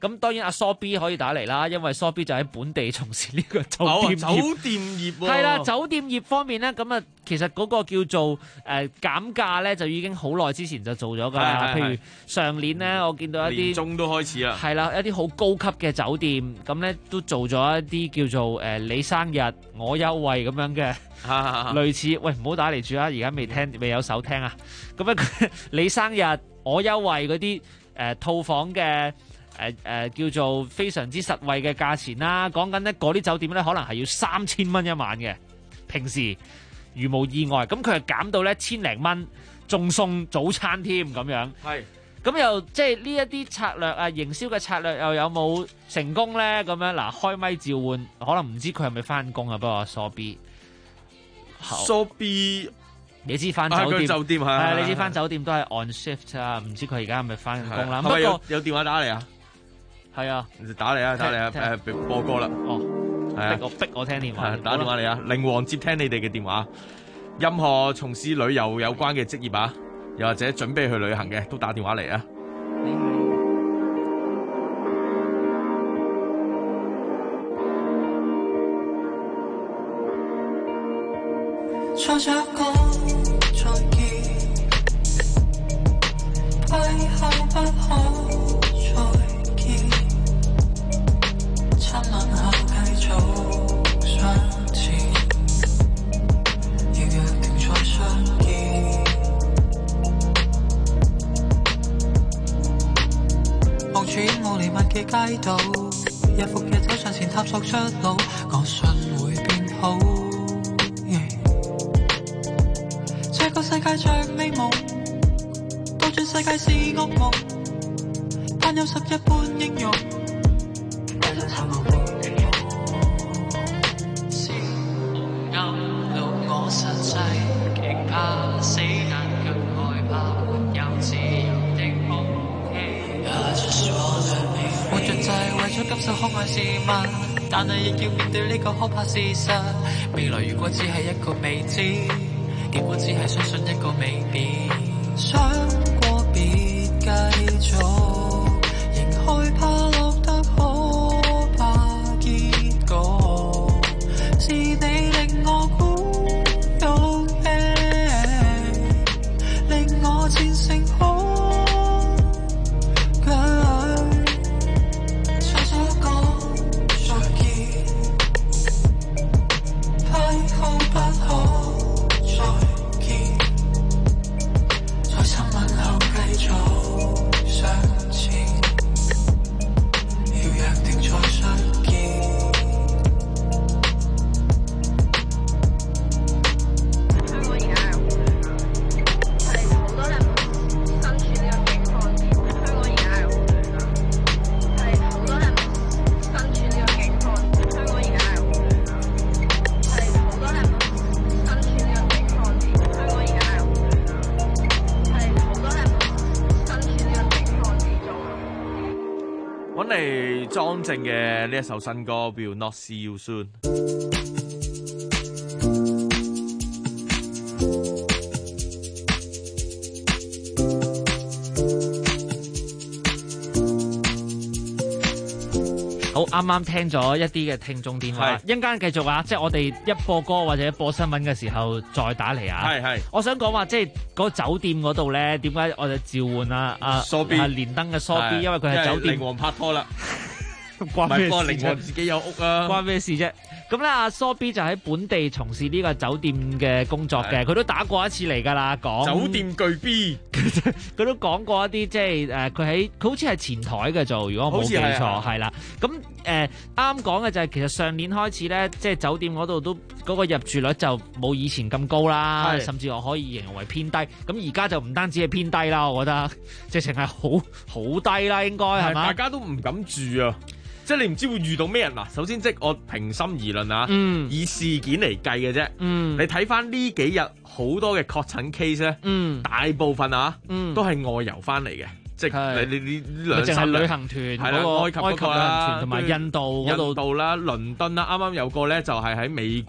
咁當然阿蘇 B 可以打嚟啦，因為蘇 B 就喺本地從事呢個酒店業。 酒店業喎。 係啦，酒店業方面咧，咁啊，其實嗰個叫做減價咧，就已經好耐之前就做咗㗎啦。譬如上年咧，我見到一啲年中都開始啦。 係啦，一啲好高級嘅酒店，咁咧都做咗一啲叫做你生日我優惠咁樣嘅。類似，喂，唔好打嚟住啊！而家未有手聽啊。咁咧，你生日我優惠嗰啲套房嘅叫做非常之實惠嘅價錢啦。講緊咧嗰啲酒店咧，可能係要3000蚊一晚嘅。平時如無意外，咁佢係減到咧1000零蚊，仲送早餐添咁樣。 係。 咁又即係呢一啲策略啊，營銷嘅策略又有冇成功咧？咁樣嗱，開咪召喚，可能唔知佢係咪翻工啊？不過蘇 B，你知翻酒店係你知翻酒店都係 on shift 啊，唔知佢而家係咪翻工啦？ 不過有電話打嚟啊？ 係啊， 打嚟啊！播歌啦。哦，係逼我聽電話。 打電話嚟啊！靈王接聽你哋嘅電話。任何從事旅遊有關嘅職業啊，又或者準備去旅行嘅，都打電話嚟啊！ 再這個再見，為何不可再見？親吻後繼續向前，要約定再相見。望住霧彌漫嘅街道，日復日走上前探索出路，我信會變好。這個世界像美夢，倒轉世界是噩夢，但有11般英勇。是暗路我實際極怕死，但更害怕沒有自由的空氣。活着就係為咗感受可愛事物，但係亦要面對呢個可怕事實。未來如果只係一個未知，結果只係相信一個未必，想過別繼續，仍害怕落得可怕結局，是你令我鼓勇氣，令我戰勝恐懼，再這個再見，批好不可。繼續向前，要約定再相見。香港而家係好多人身處呢個境況。香港而家係好多人身處呢個境況。香港而家係好多人身處呢個境況。香港而家係好多人。 揾嚟莊正嘅呢一首新歌叫 Not See You Soon。 好，啱啱聽咗一啲嘅聽眾電話，一陣間繼續啊！即係我哋一播歌或者播新聞嘅時候再打嚟啊！ 係， 我想講話即係嗰酒店嗰度咧，點解我哋召喚蘇 B 連登嘅蘇 B，因為佢係酒店靈王拍拖啦， 關咩事啫？ 靈王自己有屋啊， 關咩事啫？咁咧，阿蘇 B 就喺本地從事呢個酒店嘅工作嘅，佢都打過一次嚟㗎啦，講酒店巨 B， 佢都講過一啲即係佢好似係前台嘅做，如果我冇記錯係啦。咁啱講嘅就係其實上年開始咧，即係酒店嗰度都嗰個入住率就冇以前咁高啦，甚至我可以形容為偏低。咁而家就唔單止係偏低啦，我覺得直情係好低啦，應該係嘛？ 大家都唔敢住啊！即係你唔知會遇到咩人嗱，首先即係我平心而論啊，以事件嚟計嘅啫。你睇翻呢幾日好多嘅確診 case 咧，大部分都係外遊翻嚟嘅，即係你兩三日旅行團係啦，埃及嗰個啦， 同埋印度啦，倫敦啦，啱啱有個咧就係喺美國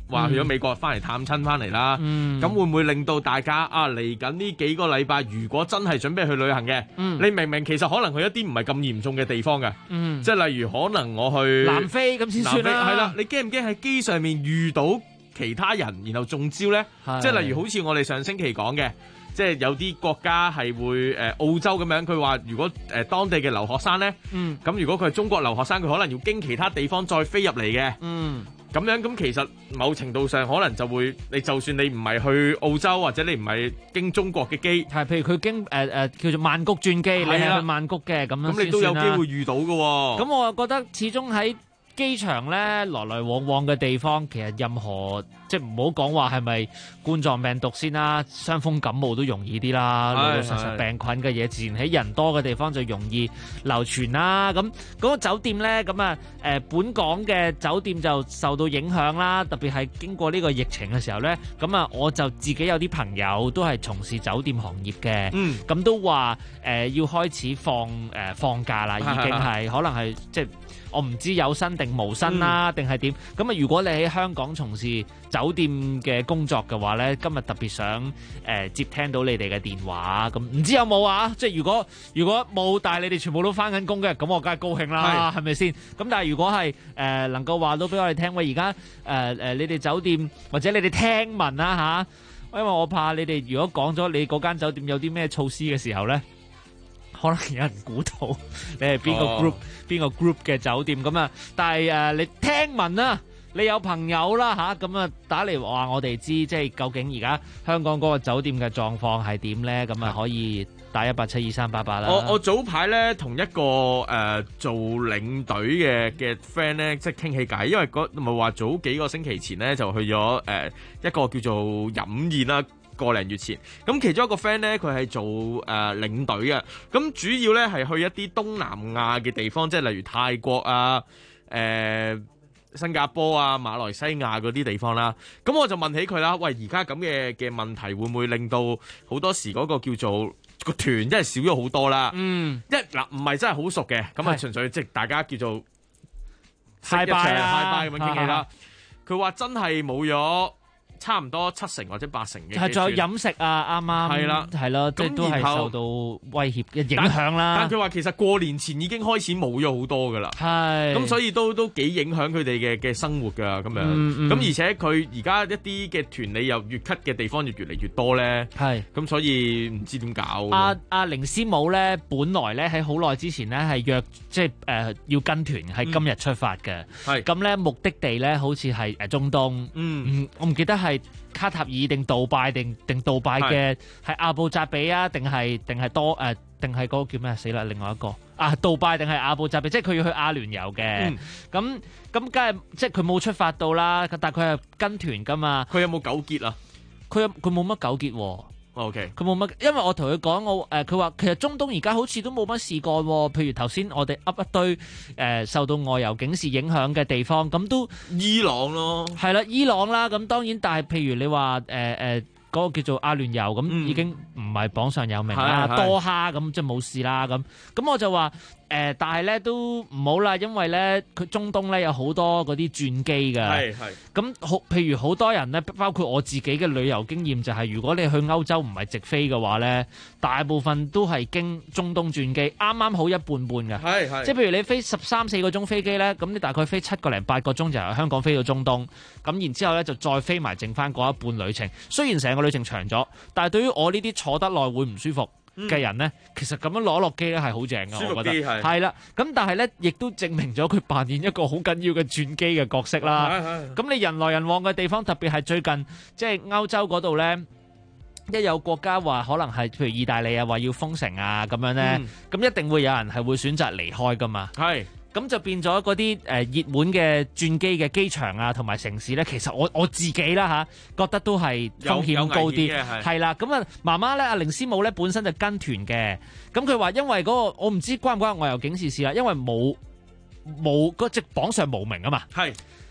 話去咗美國翻嚟探親翻嚟啦。咁會唔會令到大家嚟緊呢幾個禮拜，如果真係準備去旅行嘅，你明明其實可能去一啲唔係咁嚴重嘅地方嘅，即係例如可能我去南非咁先算啦。 係啦，你驚唔驚喺機上面遇到其他人，然後中招呢？即係例如好似我哋上星期講嘅。即係有啲國家係會澳洲咁樣，佢話如果當地嘅留學生咧，咁如果佢係中國留學生，佢可能要經其他地方再飛入嚟嘅，咁樣咁其實某程度上可能就會，你就算你唔係去澳洲或者你唔係經中國嘅機， 係譬如佢經叫做曼谷轉機，你係去曼谷嘅咁樣， 咁你都有機會遇到㗎喎。 咁我覺得始終喺機場咧來來往往嘅地方，其實任何即係唔好講話係咪冠狀病毒先啦，傷風感冒都容易啲啦，老老實實病菌嘅嘢自然喺人多嘅地方就容易流傳啦。咁嗰個酒店咧，咁啊本港嘅酒店就受到影響啦，特別係經過呢個疫情嘅時候咧，咁啊我就自己有啲朋友都係從事酒店行業嘅，咁都話要開始放假啦，已經係可能係即係。我唔知有薪定無薪啦，定係點？咁啊，如果你喺香港從事酒店嘅工作嘅話咧，今日特別想接聽到你哋嘅電話，咁唔知有冇啊？即係如果冇，但係你哋全部都翻緊工嘅，咁我梗係高興啦，係咪先？咁但係如果係能夠話到俾我哋聽，喂，而家你哋酒店或者你哋聽聞啦嚇，因為我怕你哋如果講咗你嗰間酒店有啲咩措施嘅時候咧。可能有人估到你係邊個 group 嘅酒店咁啊！但係你聽聞啦，你有朋友啦嚇，咁啊打嚟話我哋知，即係究竟而家香港嗰個酒店嘅狀況係點咧？咁啊可以打1872388啦。我早排咧同一個做領隊嘅 friend 咧，即係傾起偈，因為唔係話早幾個星期前咧就去咗一個叫做飲宴啦。個零月前，咁其中一個 friend 咧，佢係做領隊嘅，咁主要咧係去一啲東南亞嘅地方，即係例如泰國啊、新加坡啊、馬來西亞嗰啲地方啦。咁我就問起佢啦，喂，而家咁嘅問題會唔會令到好多時嗰個叫做個團真係少咗好多啦？唔係真係好熟嘅，咁啊純粹即係大家叫做拜拜咁樣傾偈啦。佢話真係冇咗。差唔多70%或者80%嘅， 係仲有飲食啊，啱啱係啦，係咯，即係都係受到威脅嘅影響啦。 但佢話其實過年前已經開始冇咗好多噶啦，係咁所以都幾影響佢哋嘅生活噶咁樣。咁而且佢而家一啲嘅團你又越 cut 嘅地方越嚟越多咧，係咁所以唔知點搞。阿凌師母咧，本來咧喺好耐之前咧係約即係要跟團係今日出發嘅，係咁咧目的地咧好似係中東，我唔記得係卡塔爾定杜拜定杜拜嘅係阿布扎比啊，定係嗰個叫咩？死啦！另外一個杜拜定係阿布扎比，即係佢要去阿聯酋嘅。咁梗係即係佢冇出發到啦，但係佢係跟團噶嘛。 佢有冇糾結啊？ 佢冇乜糾結喎。 OK， 佢冇乜，因為我同佢講，佢話其實中東而家好似都冇乜事過喎。譬如頭先我哋噏一堆受到外遊警示影響嘅地方，咁都伊朗咯， 係啦，伊朗啦。咁當然，但係譬如你話嗰個叫做阿聯酋咁，已經唔係榜上有名啦，多哈咁即係冇事啦咁。咁我就話。但係咧都唔好啦，因為咧佢中東咧有好多嗰啲轉機㗎，咁譬如好多人咧，包括我自己嘅旅遊經驗就係，如果你去歐洲唔係直飛嘅話咧，大部分都係經中東轉機，啱啱好一半半㗎，即係譬如你飛13-14個鐘飛機咧，咁你大概飛7個零8個鐘就由香港飛到中東，咁然之後咧就再飛埋剩翻嗰一半旅程。雖然成個旅程長咗，但係對於我呢啲坐得耐會唔舒服嘅人咧，其實咁樣攞落機咧係好正㗎，我覺得係啦。咁但係咧，亦都證明咗佢扮演一個好緊要嘅轉機嘅角色啦。咁你人來人往嘅地方，特別係最近即係歐洲嗰度咧，一有國家話可能係譬如意大利啊，話要封城啊咁樣咧，咁一定會有人係會選擇離開㗎嘛。係。咁就變咗嗰啲熱門嘅轉機嘅機場啊，同埋城市咧，其實我自己啦覺得都係風險高啲，係啦。咁啊，媽媽咧，阿凌師母咧本身就跟團嘅，咁佢話因為嗰個我唔知關唔關外遊警示事啦，因為冇即榜上無名啊嘛。係。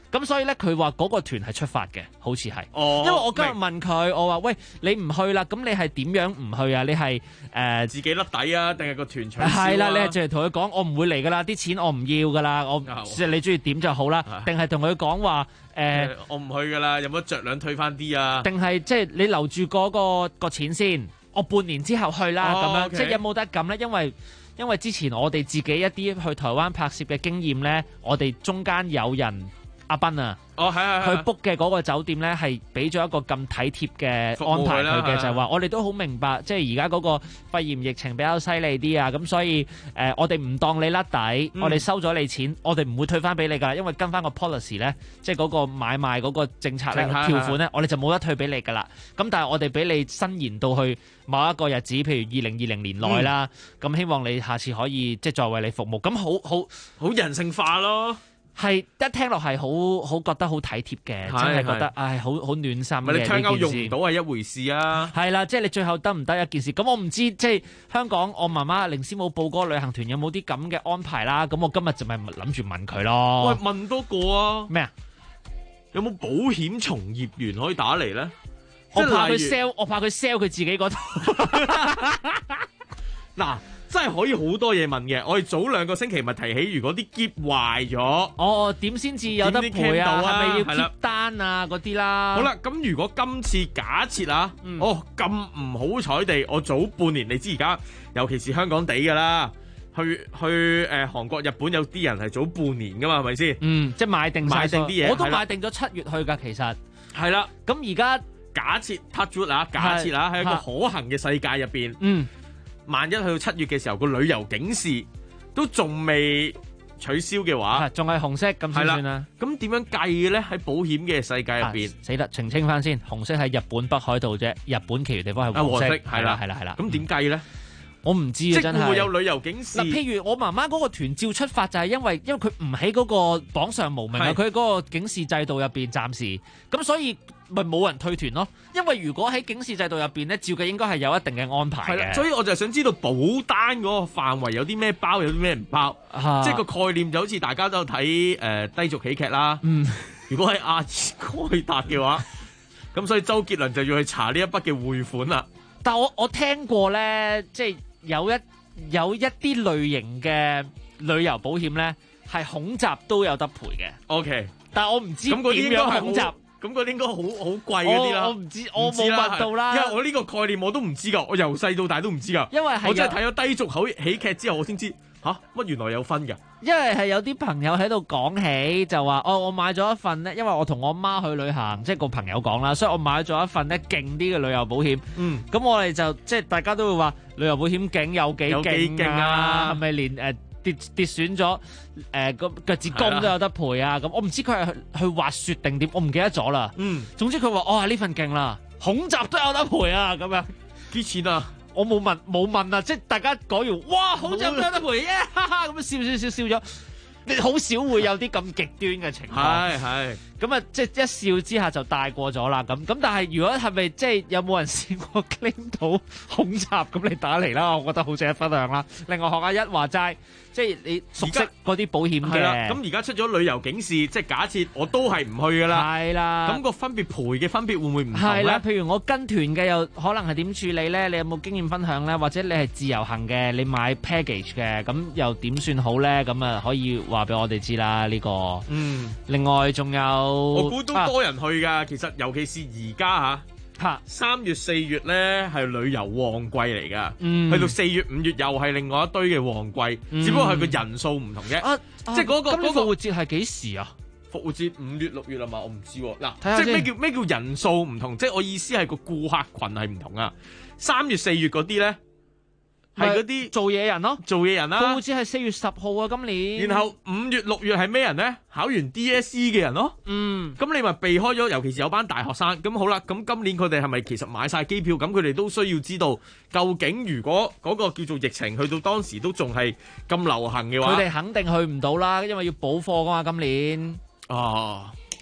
咁所以咧，佢話嗰個團係出發嘅，好似係。 哦， 因為我今日問佢，我話喂，你唔去啦，咁你係點樣唔去啊？你係自己甩底啊，定係個團取消啊？ 係啦，你係直接同佢講，我唔會嚟噶啦，啲錢我唔要噶啦，即係你中意點就好啦。定係同佢講話我唔去噶啦，有冇着兩退翻啲啊？ 定係即係你留住嗰個錢先，我半年之後去啦，咁樣 okay 即係有冇得咁咧？因為之前我哋自己一啲去台灣拍攝嘅經驗咧，我哋中間有人阿斌啊。佢 book 嘅嗰個酒店咧，係俾咗一個咁體貼嘅安排佢嘅，就係話我哋都好明白，即係而家嗰個肺炎疫情比較犀利啲啊，咁所以我哋唔當你甩底，我哋收咗你錢，我哋唔會退翻俾你㗎，因為跟翻個 policy 咧，即係嗰個買賣嗰個政策咧條款咧，我哋就冇得退俾你㗎啦。咁但係我哋俾你伸延到去某一個日子，譬如2020年內啦，咁希望你下次可以即係再為你服務，咁好人性化咯。 係一聽落係好覺得好體貼嘅，真係覺得唉好暖心嘅。 你香港用唔到係一回事啊。 係啦，即係你最後得唔得一件事？咁我唔知，即係香港我媽媽凌師母報嗰個旅行團有冇啲咁嘅安排啦。咁我今日就咪諗住問佢咯。 喂，問多個啊？ 咩啊？ 有冇保險從業員可以打嚟咧？ 我怕佢 sell 佢自己嗰套。 嗱。真係可以好多嘢問嘅，我哋早2個星期咪提起，如果啲篋壞咗， 點先至有得賠啊？係咪要貼單啊嗰啲啦？ 好啦，咁如果今次假設啊，咁唔好彩地，我早半年，你知而家尤其是香港地㗎啦，去韓國、日本有啲人係早半年㗎嘛，係咪先？ 即係買定啲嘢，我都買定咗7月去㗎，其實係啦。 咁而家假設 touch wood 啊，假設啊，喺一個可行嘅世界入邊，萬一去到7月嘅時候，個旅遊警示都仲未取消嘅話， 仲係紅色咁算啦。 咁點樣計嘅咧？喺保險嘅世界入邊， 死得澄清翻先，紅色係日本北海道啫，日本其餘地方係黃色。係啦。 咁點計咧？ 我唔知啊，真係。即係會有旅遊警示。 嗱，譬如我媽媽嗰個團照出發，就係因為佢唔喺嗰個榜上無名啊，佢喺嗰個警示制度入邊暫時，咁所以咪冇人退團咯。因為如果喺警示制度入邊咧，照計應該係有一定嘅安排嘅。 所以我就係想知道保單嗰個範圍有啲咩包，有啲咩唔包。即係個概念就好似大家都有睇低俗喜劇啦。如果係阿爾蓋達嘅話，咁所以周杰倫就要去查呢一筆嘅匯款啦。 但係我聽過咧，即係有一啲類型嘅旅遊保險咧，係恐襲都有得賠嘅。 OK， 但係我唔知點樣恐襲。 咁嗰啲應該好貴嗰啲啦。 我唔知，我冇問到啦。 因為我呢個概念我都唔知㗎，我由細到大都唔知㗎。 因為我真係睇咗低俗喜劇之後，我先知乜原來有分㗎。 因為係有啲朋友喺度講起，就話我買咗一份咧，因為我同我媽去旅行，即係個朋友講啦，所以我買咗一份咧勁啲嘅旅遊保險。咁我哋就即係大家都會話旅遊保險勁有幾勁啊？係咪連跌損咗個腳趾公都有得賠啊？咁我唔知佢係去滑雪定點，我唔記得咗啦。總之佢話呢份勁啦，恐襲都有得賠啊！咁樣幾錢啊？ 我冇問啊！即係大家講完，哇，恐襲都有得賠耶！哈哈咁樣笑咗。你好少會有啲咁極端嘅情況。 係。 咁啊，即係一笑之下就帶過咗啦。咁但係如果係咪即係有冇人試過 claim 到恐襲？咁你打嚟啦，我覺得好值得分享啦。另外學阿一話齋，即係你熟悉嗰啲保險嘅。 咁而家出咗旅遊警示，即係假設我都係唔去噶啦。 係啦。咁個分別賠嘅分別會唔會唔同咧？ 係啦，譬如我跟團嘅又可能係點處理咧？你有冇經驗分享咧？或者你係自由行嘅，你買 package 嘅，咁又點算好咧？咁啊可以話俾我哋知啦。呢個另外仲有。 我估都多人去㗎，其實尤其是而家3月4月咧係旅遊旺季嚟㗎，去到4月5月又係另外一堆嘅旺季，只不過係個人數唔同啫。即係嗰個復活節係幾時啊？ 復活節5月6月啊嘛，我唔知喎。嗱，即係咩叫人數唔同？即係我意思係個顧客群係唔同啊。3月4月嗰啲咧。係嗰啲做嘢人咯， 做嘢人啦。 復活節係4月10號啊，今年。 然後5月6月係咩人咧？考完 DSE 嘅人咯。咁你咪避開咗，尤其是有班大學生。咁好啦，咁今年佢哋係咪其實買晒機票？咁佢哋都需要知道，究竟如果嗰個叫做疫情去到當時都仲係咁流行嘅話， 佢哋肯定去唔到啦，因為要補課噶嘛，今年。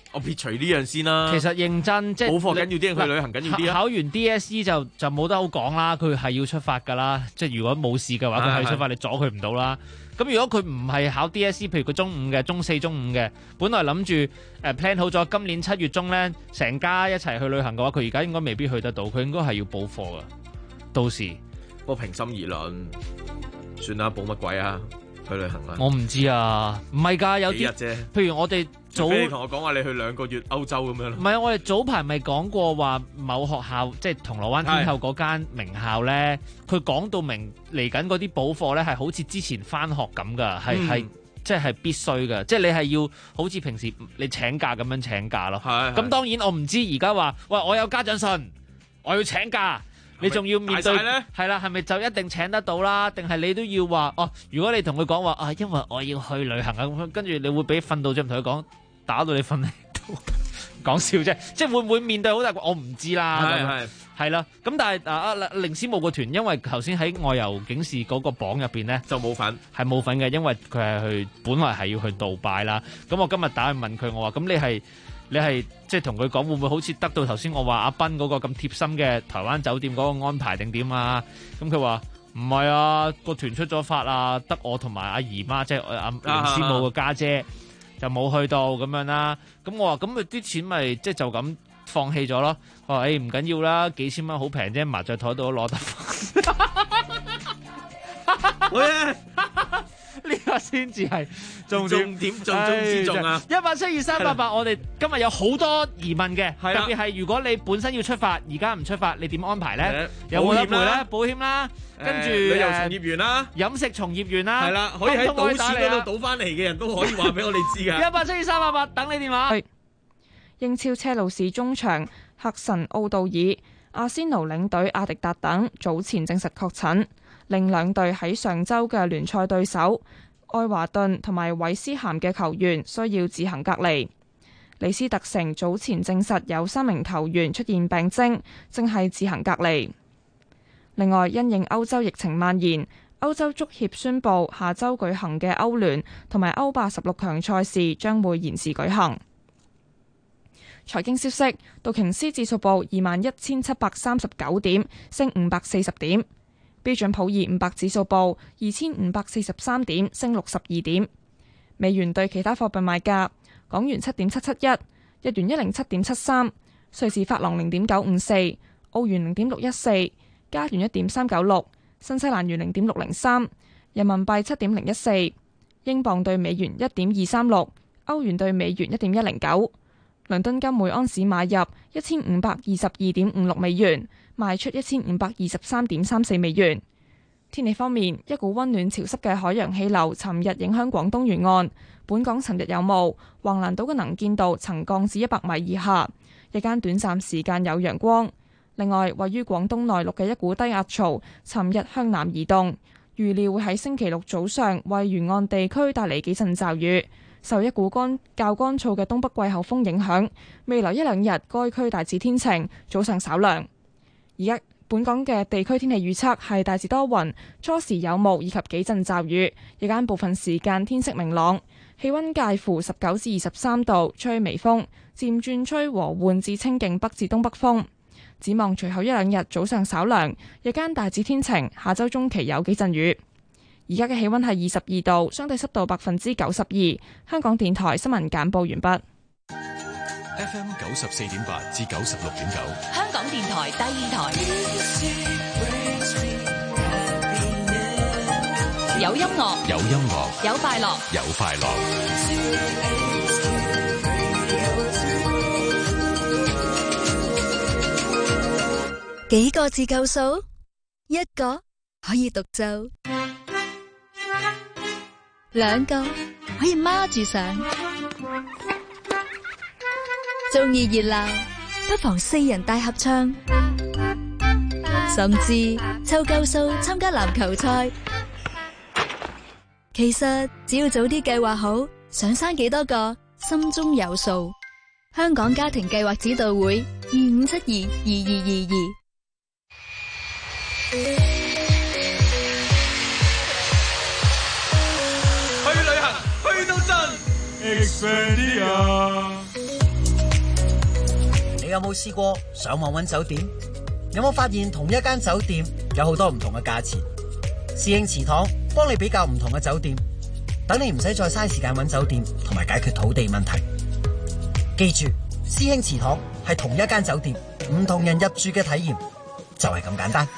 我撇除呢樣先啦。 其實認真即係補課緊要啲，去旅行緊要啲啊。 考完 DSE 就冇得好講啦，佢係要出發㗎啦。即係如果冇事嘅話，佢係出發，你阻佢唔到啦。咁如果佢唔係考 DSE，譬如佢中五嘅、中四、中五嘅，本來諗住plan 好咗今年7月中咧，成家一齊去旅行嘅話，佢而家應該未必去得到，佢應該係要補課㗎。到時不過平心而論，算啦，補乜鬼啊？去旅行啦！ 我唔知啊，唔係㗎，有啲幾日啫。 譬如我哋你同我講話你去2個月歐洲咁樣咯。 唔係，我哋早排咪講過話某學校即係銅鑼灣天后嗰間名校咧，佢講到明嚟緊嗰啲補課咧係好似之前返學咁㗎，係即係必須㗎，即係你係要好似平時你請假咁樣請假咯。咁當然我唔知而家話喂，我有家長信，我要請假。你仲要面對係啦，係咪就一定請得到啦？定係你都要話哦？如果你同佢講話啊，因為我要去旅行啊，咁樣跟住你會俾訓導長同佢講，打到你瞓喺度，講笑啫。即係會唔會面對好大？我唔知啦。係啦。咁但係靈斯冇個團，因為頭先喺外遊警示嗰個榜入邊咧就冇份， 係冇份嘅，因為佢係本來係要去杜拜啦。咁我今日打去問佢，我話咁你係即係同佢講會唔會好似得到頭先我話阿斌嗰個咁貼心嘅台灣酒店嗰個安排定點啊？咁佢話唔係啊，個團出咗發啊，得我同埋阿姨媽即係阿靈師母個家姐就冇去到咁樣啦。咁我話咁佢啲錢咪即係就咁放棄咗咯。我話唔緊要啦，幾千蚊好平啫，麻雀台度都攞得。 好嘢！ 呢個先至係重點重中之重啊 ！1872388，我哋今日有好多疑問嘅，特別係如果你本身要出發，而家唔出發，你點安排咧？有冇得賠咧？保險啦，跟住旅遊從業員啦， 飲食從業員啦， 係啦，可以喺賭錢嗰度賭翻嚟嘅人都可以話俾我哋知㗎。 1872388，等你電話。 英超車路士中場赫臣奧道爾、阿仙奴領隊阿迪達等早前證實確診。令兩隊喺上週嘅聯賽對手愛華頓同埋韋斯咸嘅球員需要自行隔離。李斯特城早前證實有3名球員出現病徵，正係自行隔離。另外，因應歐洲疫情蔓延，歐洲足協宣布下週舉行嘅歐聯同埋歐霸16強賽事將會延遲舉行。財經消息，道瓊斯指數報21,739點，升540點。標準普爾500指數報2543點，升62點。美元對其他貨幣賣價：港元7.771，日元107.73，瑞士法郎0.954，澳元0.614，加元1.396，新西蘭元0.603，人民幣7.014，英鎊對美元1.236，歐元對美元1.109。倫敦金每安士買入1522.56美元，賣出1523.34美元。天氣方面，一股溫暖潮濕嘅海洋氣流尋日影響廣東沿岸，本港尋日有霧，橫瀾島嘅能見度曾降至100米以下，日間短暫時間有陽光。另外，位於廣東內陸嘅一股低壓槽尋日向南移動，預料會喺星期六早上為沿岸地區帶嚟幾陣驟雨。受一股較乾燥嘅東北季候風影響，未來1-2日該區大致天晴，早上稍涼。而家本港嘅地區天氣預測係大致多雲，初時有霧以及幾陣驟雨，日間部分時間天色明朗，氣溫介乎19至23度，吹微風，漸轉吹和緩至清勁北至東北風。展望隨後1-2日早上稍涼，日間大致天晴，下周中期有幾陣雨。而家嘅氣溫係22度，相對濕度92%。香港電台新聞簡報完畢。 FM 94.8至96.9， 香港電台第二台，有音樂， 有音樂， 有快樂， 有快樂。 幾個字夠數？一個可以獨奏。2個可以孖住上，中意熱鬧不妨4人大合唱，甚至湊夠數參加籃球賽。其實只要早啲計劃好，想生幾多個，心中有數。香港家庭計劃指導會25722222。 去旅行去到盡 Expedia 有冇試過上網揾酒店？有冇發現同一間酒店有好多唔同嘅價錢？侍應祠堂幫你比較唔同嘅酒店，等你唔使再嘥時間揾酒店同埋解決土地問題。記住，師兄祠堂係同一間酒店，唔同人入住嘅體驗就係咁簡單。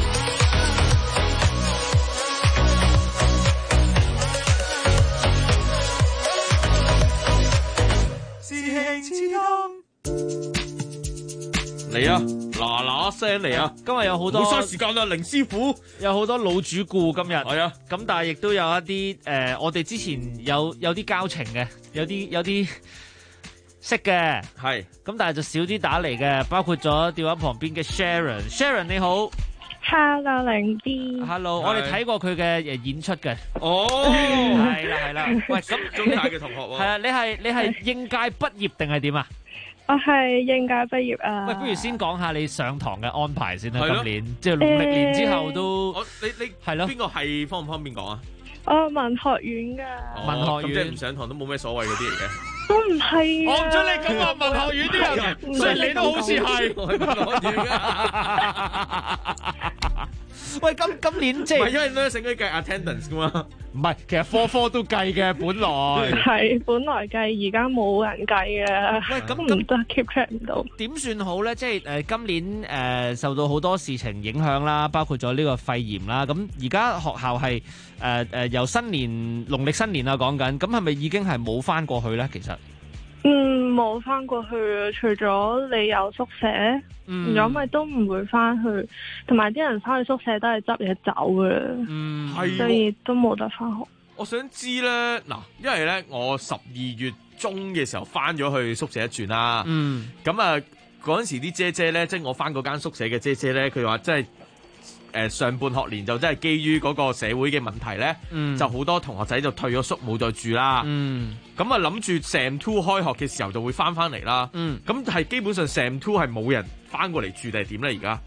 師兄祠堂嚟啊！嗱嗱聲嚟啊！ 今日有好多冇嘥時間啦，凌師傅有好多老主顧今日係啊， 咁但係亦都有一啲我哋之前有啲交情嘅，有啲識嘅， 係咁但係就少啲打嚟嘅，包括咗電話旁邊嘅 Sharon 你好 ，Hello 凌啲 ，Hello， 我哋睇過佢嘅演出嘅， 哦， 係啦，喂，咁中大嘅同學喎， 係啊，你係應屆畢業定係點啊？ 我係應屆畢業啊！ 喂，不如先講下你上堂嘅安排先啦。今年即係農曆年之後都， 你係咯， 邊個係方唔方便講啊？ 我文學院㗎， 文學院咁即係唔上堂都冇咩所謂嗰啲嚟嘅。 都唔係我唔准你咁話文學院啲人，雖然你都好似係文學院啊。喂，今年即係唔係因為 nursing 嗰啲計 attendance 噶嘛？ 唔係，其實科都計嘅，本來係本來計，而家冇人計嘅。 喂，咁唔得 keep track 唔到， 點算好咧？即係今年受到好多事情影響啦，包括咗呢個肺炎啦。咁而家學校係由新年農曆新年啊講緊，咁係咪已經係冇翻過去咧？其實冇翻過去啊！除咗你有宿舍，如果咪都唔會翻去，同埋啲人翻去宿舍都係執嘢走噶啦， 係， 所以都冇得翻學。 我想知咧，嗱，因為咧我12月中嘅時候翻咗去宿舍一轉啦，咁啊嗰陣時啲姐姐咧，即係我翻嗰間宿舍嘅姐姐咧，佢話即係。上半學年就真係基於嗰個社會嘅問題咧，就好多同學仔就退咗宿冇再住啦。咁啊諗住 Sem 2開學嘅時候就會翻嚟啦。咁係基本上 Sem 2係冇人翻過嚟住定係點咧？而家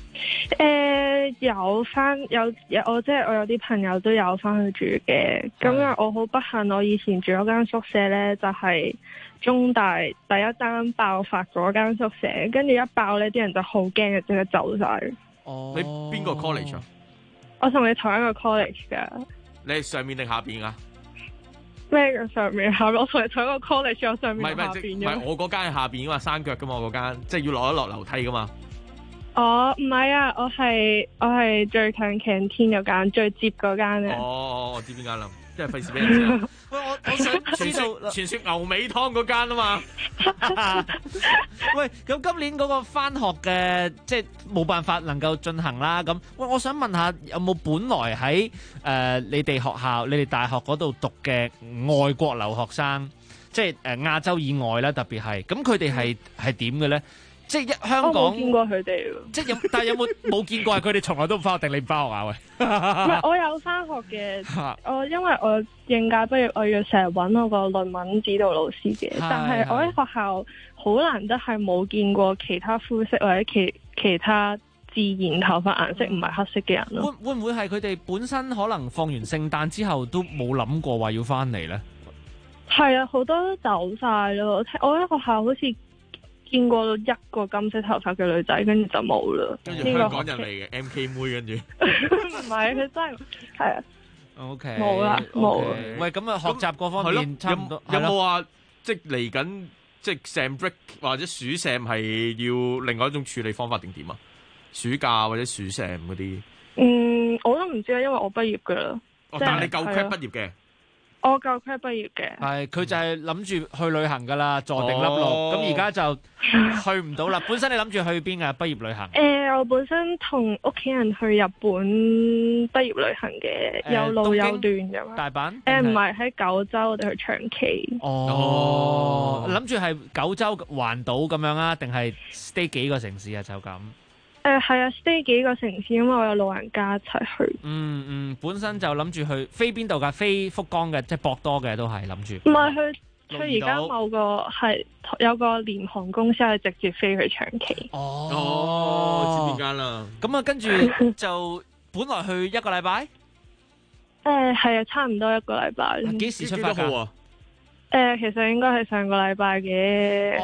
我即係我有啲朋友都有翻去住嘅。咁我好不幸，我以前住嗰間宿舍咧就係中大第一單爆發嗰間宿舍，跟住一爆咧啲人就好驚嘅，即刻走晒。 你邊個 college 啊？ 我同你同一個 college 噶。 你係上面定下邊啊？ 咩嘅上面下面？我同你同一個 college， 我上面下邊嘅。 唔係我嗰間係下邊噶嘛，山腳噶嘛，我嗰間即係要落一落樓梯噶嘛。 哦，唔係啊，我係最近 canteen 嗰間，最接嗰間嘅。 哦，我知邊間啦。即係費事俾人知。喂，我想知道傳說牛尾湯嗰間啊嘛。 喂，咁今年嗰個返學嘅即係冇辦法能夠進行啦。咁，喂，我想問下，有冇本來喺你哋學校、你哋大學嗰度讀嘅外國留學生，即係亞洲以外咧，特別係咁，佢哋係點嘅咧？即係香港， 我冇見過佢哋。 即係但係有冇見過係佢哋從來都唔翻學，定你唔翻學啊？喂， 唔係，我有翻學嘅。因為我應屆畢業，我要成日揾我個論文指導老師嘅。但係我喺學校好難得係冇見過其他膚色或者其他自然頭髮顏色唔係黑色嘅人咯。 會唔會係佢哋本身可能放完聖誕之後都冇諗過話要翻嚟咧？ 係啊，好多都走晒咯。我喺學校好似見過一個金色頭髮嘅女仔，跟住就冇啦。 跟住香港人嚟嘅 MK 妹，跟住唔係，佢真係係啊。 OK， 冇啦，冇。 喂，咁啊，學習嗰方面差唔多。 有冇話即係嚟緊，即係 Sem break 或者暑 Sem 係要另外一種處理方法定點啊？暑假或者暑 Sem 嗰啲？ 我都唔知啊，因為我畢業噶啦。 但係你夠 credit 畢業嘅。 我夠 credit 畢業嘅， 係佢就係諗住去旅行噶啦，坐定粒路，咁而家就去唔到啦。本身你諗住去邊啊？畢業旅行？ 我本身同屋企人去日本畢業旅行嘅，有路有段咁嘛。 大阪？ 唔係喺九州，我哋去長崎。 諗住係九州環島咁樣啊？定係 stay 幾個城市啊？就咁？ 係啊 ，stay 幾個城市，因為我有老人家一齊去。 本身就諗住去飛邊度㗎？飛福岡嘅，即係博多嘅都係諗住。 唔係去而家某個係有個廉航公司係直接飛去長崎。 知邊間啦？ 咁啊，跟住就本來去一個禮拜。 係啊，差唔多一個禮拜。 幾時出發㗎？ 其實應該係上個禮拜嘅。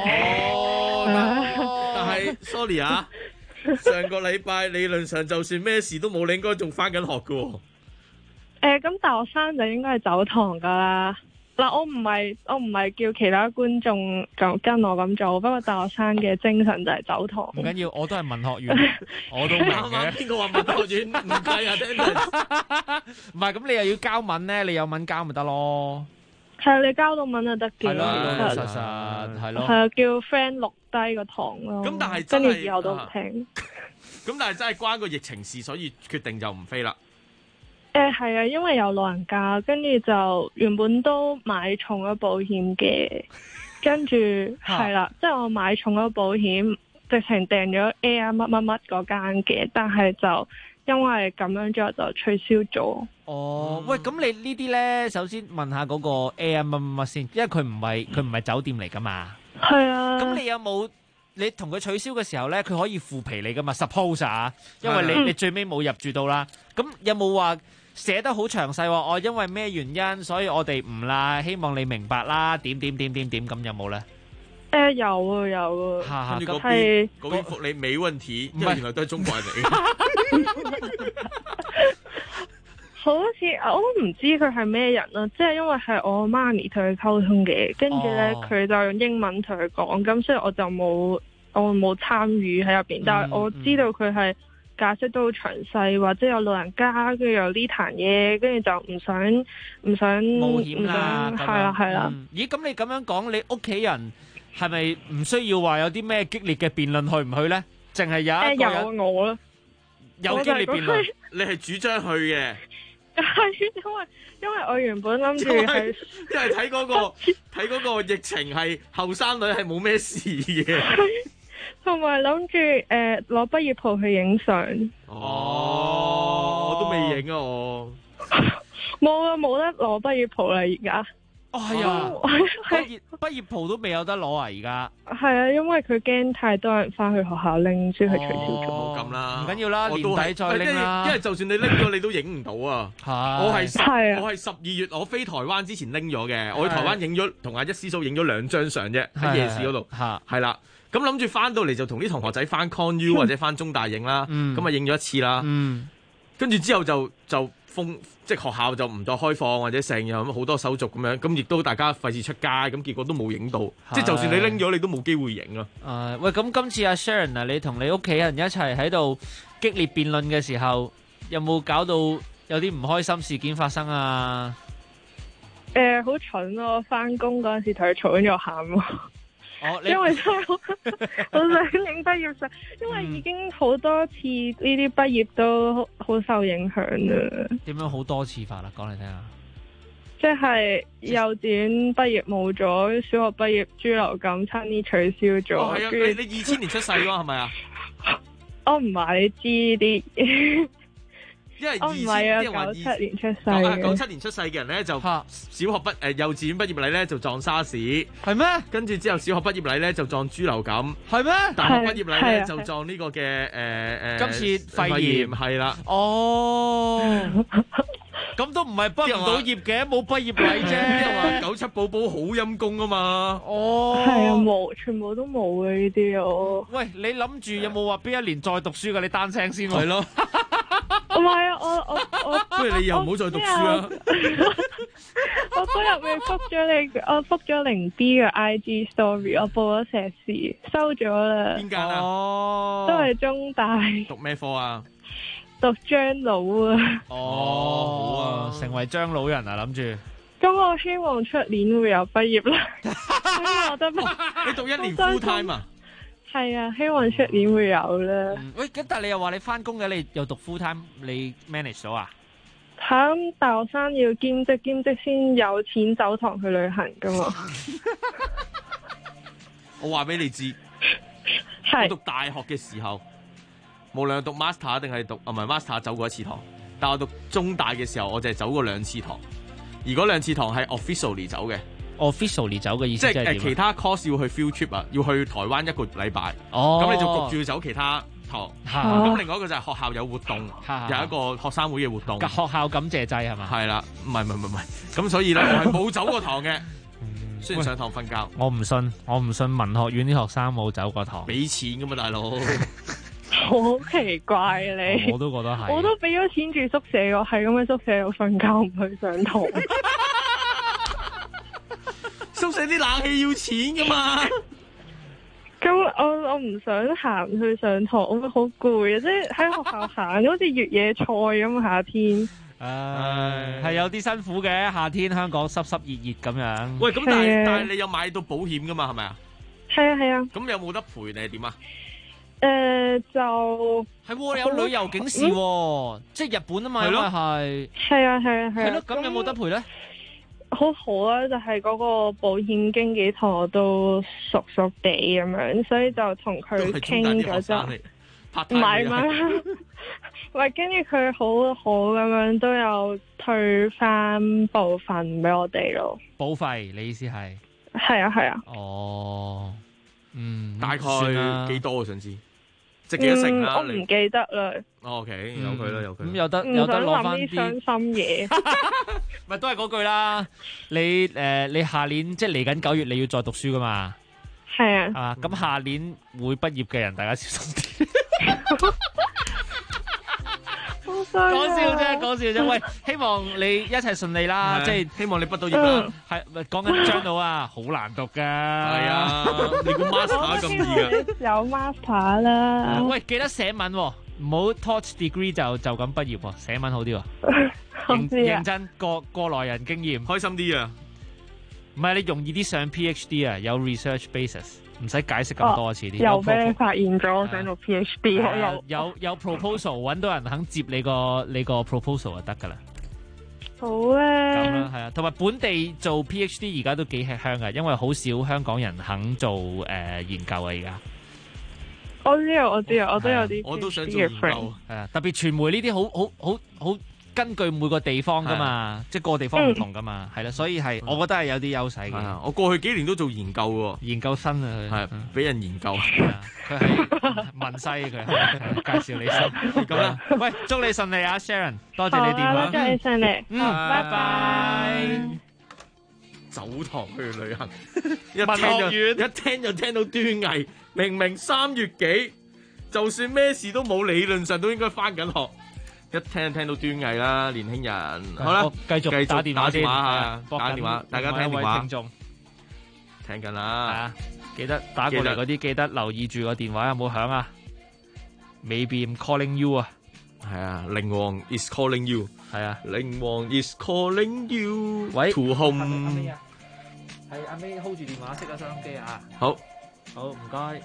但係 sorry 啊，上個禮拜理論上就算咩事都冇，你應該仲翻緊學㗎喎。 咁大學生就應該係走堂噶啦。嗱，我唔係叫其他觀眾咁跟我咁做，不過大學生嘅精神就係走堂。 唔緊要，我都係文學院，我都明嘅。 邊個話文學院唔計啊 Dennis 唔係，咁你又要交文咧？你有文交咪得咯？ 係你交到文就得嘅。 係咯，實係咯。 係啊，叫 friend 錄低個堂咯。 咁但係跟住以後都唔聽。 咁但係真係關個疫情事，所以決定就唔飛啦。 係啊，因為有老人家，跟住就原本都買重咗保險嘅，跟住係啦，即係我買重咗保險，直情訂咗 Air 乜乜乜嗰間嘅，但係就因為咁樣之後就取消咗。 哦，喂，咁你呢啲咧，首先問下嗰個 Air 乜乜乜先，因為佢唔係酒店嚟噶嘛。 係啊。咁你有冇你同佢取消嘅時候咧，佢可以付皮你噶嘛 ？Suppose 啊，因為你最尾冇入住到啦。咁有冇話寫得好詳細話，因為咩原因，所以我哋唔啦，希望你明白啦，點咁有冇咧？ 有啊。 跟住嗰邊覆你沒問題，因為原來都係中國人嚟嘅。 好似我都唔知佢係咩人啦，即係因為係我媽咪同佢溝通嘅，跟住咧佢就用英文同佢講，咁所以我就冇參與喺入邊，但係我知道佢係解釋都好詳細，或者有老人家，跟住有呢壇嘢，跟住就唔想冒險啦， 係啦。 咦，咁你咁樣講，你屋企人係咪唔需要話有啲咩激烈嘅辯論去唔去咧？淨係有一個人有我啦， 有激烈辯論， 你係主張去嘅。 係因為我原本諗住係， 因為睇嗰個疫情係後生女係冇咩事嘅， 同埋諗住攞畢業袍去影相。 我都未影啊，我冇得攞畢業袍啦而家。 係啊，畢業袍都未有得攞啊而家。 係啊，因為佢驚太多人翻去學校拎，所以佢取消咗。 冇咁啦， 唔緊要啦，年底再拎啦。 因為就算你拎咗，你都影唔到啊。我係12月我飛台灣之前拎咗嘅，我去台灣影咗同阿一師嫂影咗2張相啫，喺夜市嗰度。係啦，咁諗住翻到嚟就同啲同學仔翻 Con U 或者翻中大影啦，咁啊影咗一次啦。跟住之後就即係學校就唔再開放或者成日咁好多手續咁樣，咁亦都大家費事出街，咁結果都冇影到。即係就算你拎咗，你都冇機會影啊。 喂，咁今次阿 Sharon 啊，你同你屋企人一齊喺度激烈辯論嘅時候，有冇搞到有啲唔開心事件發生啊？ 好蠢咯！翻工嗰陣時同佢嘈咗喊咯。因為真係好想影畢業相，因為已經好多次呢啲畢業都好受影響啦。 點樣好多次法啊？講嚟聽下。 即係幼稚園畢業冇咗，小學畢業豬流感差啲取消咗。 係啊，你2000年出世㗎係咪啊？ 我唔話你知呢啲。 因為我唔係啊，97年出世嘅。 97年出世嘅人咧就小學幼稚園畢業禮咧就撞沙士， 係咩？ 跟住之後小學畢業禮咧就撞豬流感， 係咩？ 大學畢業禮咧就撞呢個嘅今次肺炎係啦。 哦，咁都唔係畢唔到業嘅，冇畢業禮啫。 啲人話97寶寶好陰功啊嘛。 哦， 係啊，冇，全部都冇嘅呢啲哦。 喂，你諗住有冇話邊一年再讀書㗎？你單聲先喎。 係咯。 唔係啊，我不如你以後唔好再讀書啦。 我嗰日咪覆咗你，我覆咗0B 嘅 IG story， 我報咗碩士，收咗啦。 邊間啊？ 都係中大。 讀咩科啊？ 讀張老啊。 好啊，成為張老人啊，諗住。 咁我希望出年會有畢業啦。我得你讀1年 full time 啊？ 係啊，希望出年會有啦。 喂，咁但係你又話你翻工嘅，你又讀 full time，你 manage 到啊？ 咁大學生要兼職先有錢走堂去旅行噶嘛？ 我話俾你知，我讀大學嘅時候，無論讀 master 定係讀唔係 master 走過一次堂，但我讀中大嘅時候，我就係走過2次堂，而嗰2次堂係 officially 走嘅。 officially 走嘅意思即係其他 course 要去 field trip 啊，要去台灣1個禮拜。咁你就焗住要走其他堂。咁另外一個就係學校有活動，有一個學生會嘅活動。 學校感謝祭係嘛？ 係啦，唔係。咁所以咧，我係冇走過堂嘅。 雖然上堂瞓覺。 我唔信文學院啲學生冇走過堂。 俾錢㗎嘛，大佬。 好奇怪啊你！ 我都覺得係。 我都俾咗錢住宿舍，我係咁喺宿舍度瞓覺，唔去上堂。 宿舍啲冷氣要錢㗎嘛？ 咁我唔想行去上堂，我會好攰啊！即係喺學校行，好似越野賽咁夏天。 係有啲辛苦嘅，夏天香港濕濕熱熱咁樣。 喂，咁但係你有買到保險㗎嘛？係咪啊？ 係啊係啊。 咁有冇得賠定係點啊？ 就係有旅遊警示喎，即係日本啊嘛，因為係。 係啊係啊係啊。 係咯，咁有冇得賠咧？ 好好啊，就係嗰個保險經紀同我都熟地咁樣，所以就同佢傾咗就，唔係，喂，跟住佢好好咁樣都有退翻部分俾我哋咯。 保費，你意思係？ 係啊係啊。 哦， 大概幾多我想知？值幾多成啊？ 我唔記得啦。 OK，有佢啦，有佢。 咁有得攞翻啲傷心嘢。 咪都係嗰句啦。你下年即係嚟緊9月，你要再讀書噶嘛？ 係啊。 咁下年會畢業嘅人，大家小心啲。講笑啫。喂，希望你一切順利啦。即係希望你畢到業啦。 係講緊張到啊，好難讀噶。 係啊，你估 master 咁易噶？ 有 master 啦。 喂，記得寫文，唔好 taught degree 就咁畢業，寫文好啲喎。認真過來人經驗， 開心啲啊！ 唔係你容易啲上 PhD 啊，有 research basis， 唔使解釋咁多次啲。 又俾你發現咗，我想做 PhD， 有 proposal 揾到人肯接你個 proposal 就得噶啦。 好咧。 咁啦，係啊，同埋本地做 PhD 而家都幾吃香噶，因為好少香港人肯做研究啊而家。 我知啊，我都有啲， 我都想做研究， 係啊，特別傳媒呢啲好根據每個地方噶嘛，即係個地方唔同噶嘛，係啦，所以係我覺得係有啲優勢嘅。 我過去幾年都做研究喎， 研究生啊， 係俾人研究， 佢係文西佢介紹你先咁啦。喂，祝你順利啊 Sharon， 多謝你電話， 祝你順利， 拜拜。 走堂去旅行， 文學院一聽就聽到端倪，明明3月幾，就算咩事都冇，理論上都應該翻緊學。一聽到端倪啦，年輕人。好啦， 繼續打電話先， 打電話，大家聽電話。 聽眾聽緊啦， 記得打過嚟嗰啲，記得留意住個電話有冇響啊。Maybe I'm calling you 啊， 係啊，靈王 is calling you， 係啊， 靈王 is calling you。 喂 ，to home。 係阿 May hold 住電話，熄咗收音機啊。 好， 唔該。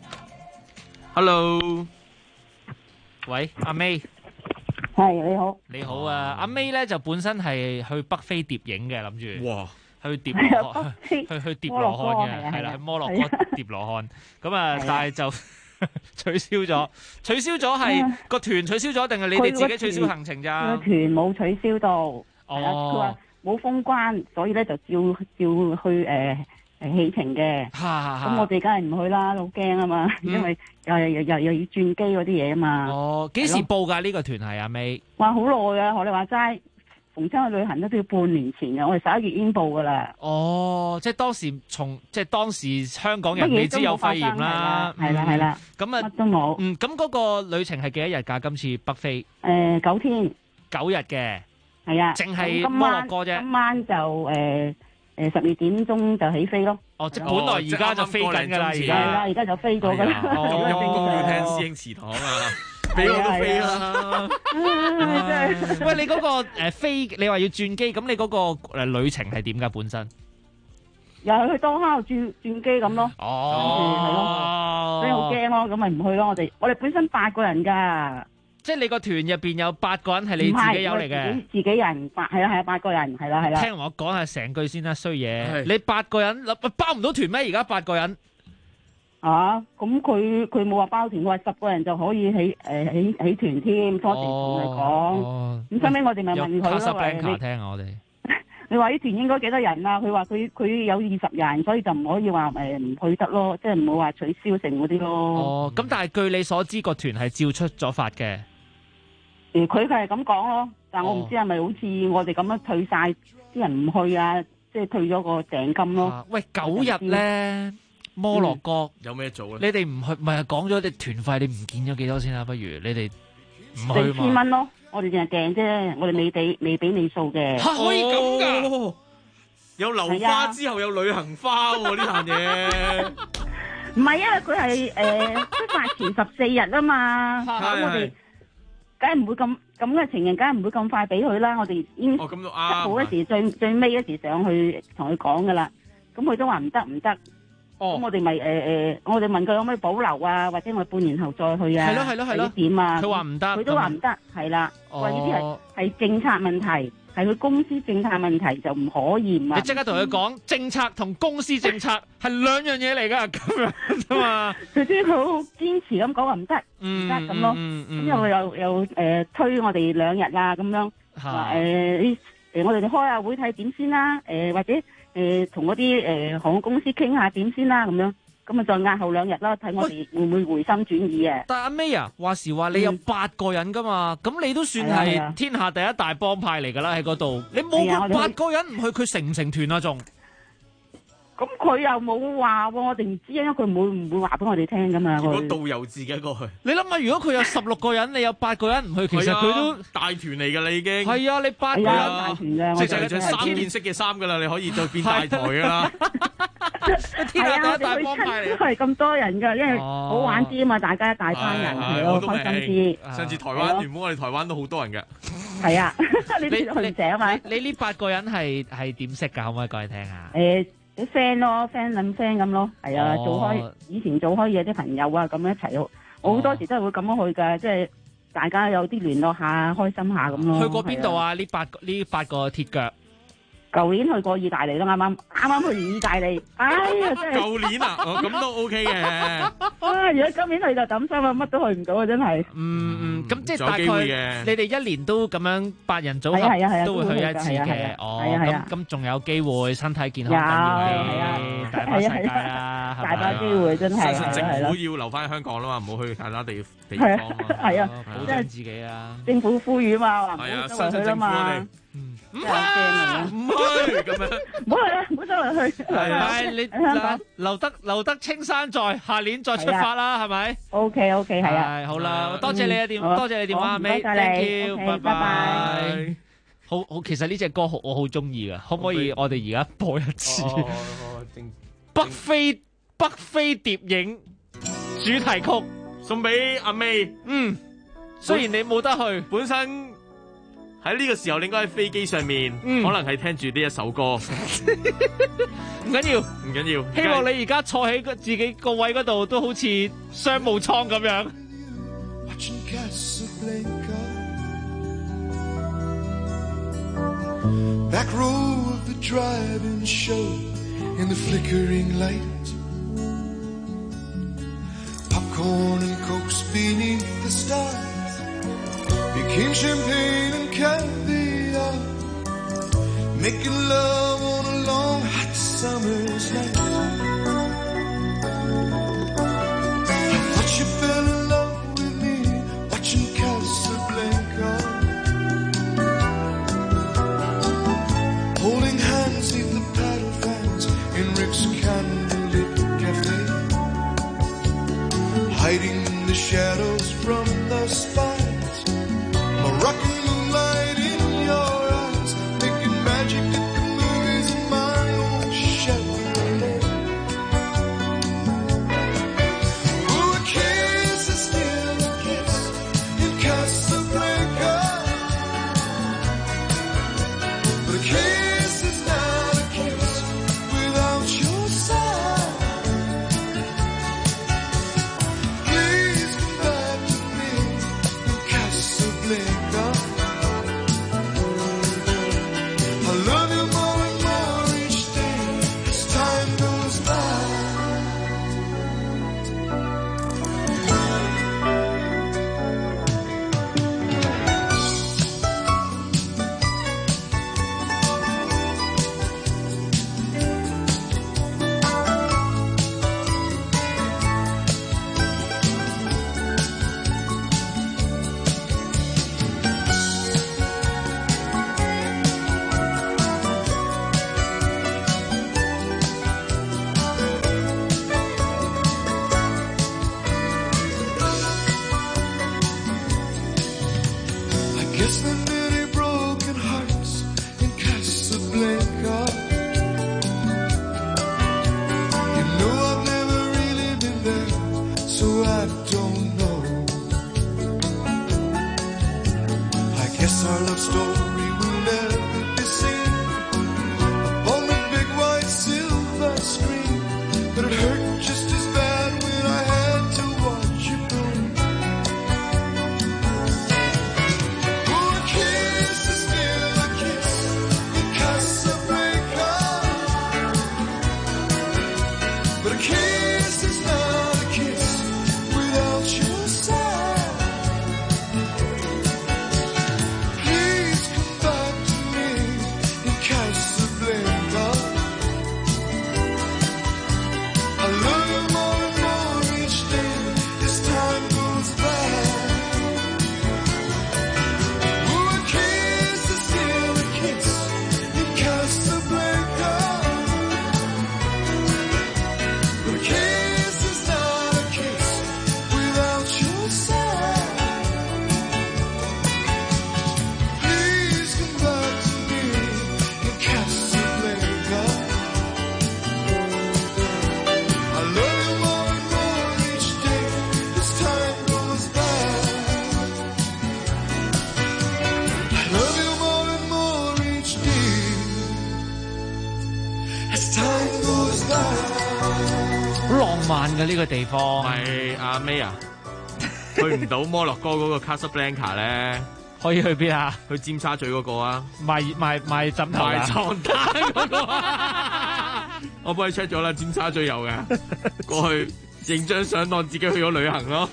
Hello， 喂，阿 May。 係你好， 你好啊！阿 May 咧就本身係去北非碟影嘅，諗住哇， 去碟羅漢，去碟羅漢嘅，係啦，去摩洛哥碟羅漢。咁啊，但係就取消咗係個團取消咗，定係你哋自己取消行程咋？ 個團冇取消到，佢話冇封關，所以咧就照去起程嘅。咁我哋梗係唔去啦，好驚啊嘛，因為又要轉機嗰啲嘢啊嘛。 哦，幾時報㗎？呢個團係阿 May？ 話好耐啊，學你話齋，逢親去旅行都要半年前嘅，我哋11月已經報㗎啦。 哦，即係當時香港人未知有肺炎啦。 係啦。 咁啊， 乜都冇。 咁嗰個旅程係幾多日㗎？今次北非 9天 9日嘅。 係啊。 淨係摩洛哥啫。 今晚就12點鐘就起飛咯。 哦，即係本來而家就飛緊㗎啦，而家。 係啦，而家就飛咗㗎啦。 咁都要聽師兄祠堂啊！俾我都飛啦！ 喂，你嗰個飛，你話要轉機，咁你嗰個旅程係點㗎？本身又係去多哈轉機咁咯。 哦， 係咯，所以好驚咯，咁咪唔去咯。我哋本身8個人㗎。即係你個團入邊有8個人係你自己有嚟嘅，自己人係啊8個人係啦。聽我講下成句先啦，衰嘢！你8個人包唔到團咩？而家8個人啊，咁佢冇話包團，我話10個人就可以起團添。初時同你講，咁收尾我哋咪問佢咯。 聽啊，我哋你話啲團應該幾多人啊？佢話佢有20人，所以就唔可以話唔去得咯，即係唔好話取消成嗰啲咯。 哦，咁但係據你所知，個團係照出咗發嘅。 佢係咁講咯，但我唔知係咪好似我哋咁樣退晒啲人唔去啊， 即係退咗個訂金咯。 喂，9日咧，摩洛哥有咩做咧？ 你哋唔去，唔係講咗啲團費，你唔見咗幾多先啊？不如你哋唔去嘛 ？4000蚊咯，我哋淨係訂啫，我哋未俾你數嘅。 可以咁噶？有流花之後有旅行花喎，呢壇嘢。 唔係啊，佢係出發前14日啊嘛，咁我哋梗係唔會咁嘅情形，梗係唔會咁快俾佢啦。我哋已經7號嗰時最尾嗰時上去同佢講噶啦，咁佢都話唔得。咁我哋咪我哋問佢有咩保留啊，或者我半年後再去啊？ 係咯。 點啊？ 佢話唔得， 佢都話唔得，係啦。話呢啲係政策問題。係佢公司政策問題就唔可以嘛？ 你即刻同佢講，政策同公司政策係兩樣嘢嚟㗎，咁樣啫嘛。 佢知佢好堅持咁講話唔得，唔得咁咯。咁又推我哋2日啊，咁樣話我哋開下會睇點先啦。或者同嗰啲航空公司傾下點先啦，咁樣。咁啊，再押後2日啦，睇我哋會唔會回心轉意啊？ 但阿 May 啊，話時話你有8個人噶嘛，咁你都算係天下第一大幫派嚟噶啦喺嗰度。你冇8個人唔去，佢成唔成團啊？仲？ 咁佢又冇話喎，我哋唔知，因為佢唔會話俾我哋聽噶嘛。 如果導遊自己過去， 你諗下，如果佢有16個人，你有8個人唔去，其實佢都大團嚟㗎啦已經。 係啊，你8個人大團嘅， 直情着3件色嘅衫㗎啦，你可以就變大台㗎啦。 係啊，我哋去親都係咁多人㗎，因為好玩啲啊嘛，大家一大班人係咯，開心啲。 上次台灣原本我哋台灣都好多人嘅。 係啊，你去者啊嘛。 你呢8個人係點識㗎？可唔可以講嚟聽下？ 啲 friend 咯 ，friend 諗 friend 咁咯，係啊，以前做開嘢啲朋友啊，咁樣一齊，我好多時都係會咁樣去㗎，即係大家有啲聯絡下，開心下咁咯。 去過邊度啊？呢八個鐵腳。 舊年去過意大利咯，啱啱去完意大利，哎呀真係。 舊年啊，咁都 OK 嘅。 如果今年去就抌心啊，乜都去唔到啊，真係。 咁即係大概你哋1年都咁樣8人組合都會去一次嘅。咁仲有機會，身體健康緊要，大把世界啦， 大把機會真係。 相信政府要留翻香港啦嘛，唔好去其他地方。 係啊，保障自己啊。 政府呼籲嘛，話唔好周圍去啦嘛。 唔去咁樣， 唔好去啦，唔好周圍去。 係你留得青山在，下年再出發啦，係咪 ？OK，係啊。 好啦，多謝你嘅電話，阿 May，thank you，拜拜。好，其實呢隻歌我好中意噶，可唔可以我哋而家播一次？北非諜影主題曲送俾阿 May。 雖然你冇得去， 本身。喺呢個時候，你應該喺飛機上面，可能係聽住呢一首歌。 唔緊要，希望你而家坐喺自己個位嗰度，都好似商務艙咁樣。 Became champagne and caviar, making love on a long hot summer's night. I thought you fell in love with me, watching Casablanca, holding hands neath the paddle fans in Rick's candlelit cafe, hiding in the shadows from the spires.Rocking moonlight in your eyes, making magic at the movies in my own Chevrolet. Oh, a kiss is still a kiss in Casablanca, but a kiss is not a kiss without your side. Please come back to me 漫嘅呢個地方。 係阿 May 啊，去唔到摩洛哥嗰個 Casablanca 咧， 可以去邊啊？ 去尖沙咀嗰個啊， 賣枕頭賣床單嗰個啊，我幫你 check 咗啦，尖沙咀有嘅，過去影張相當自己去咗旅行咯。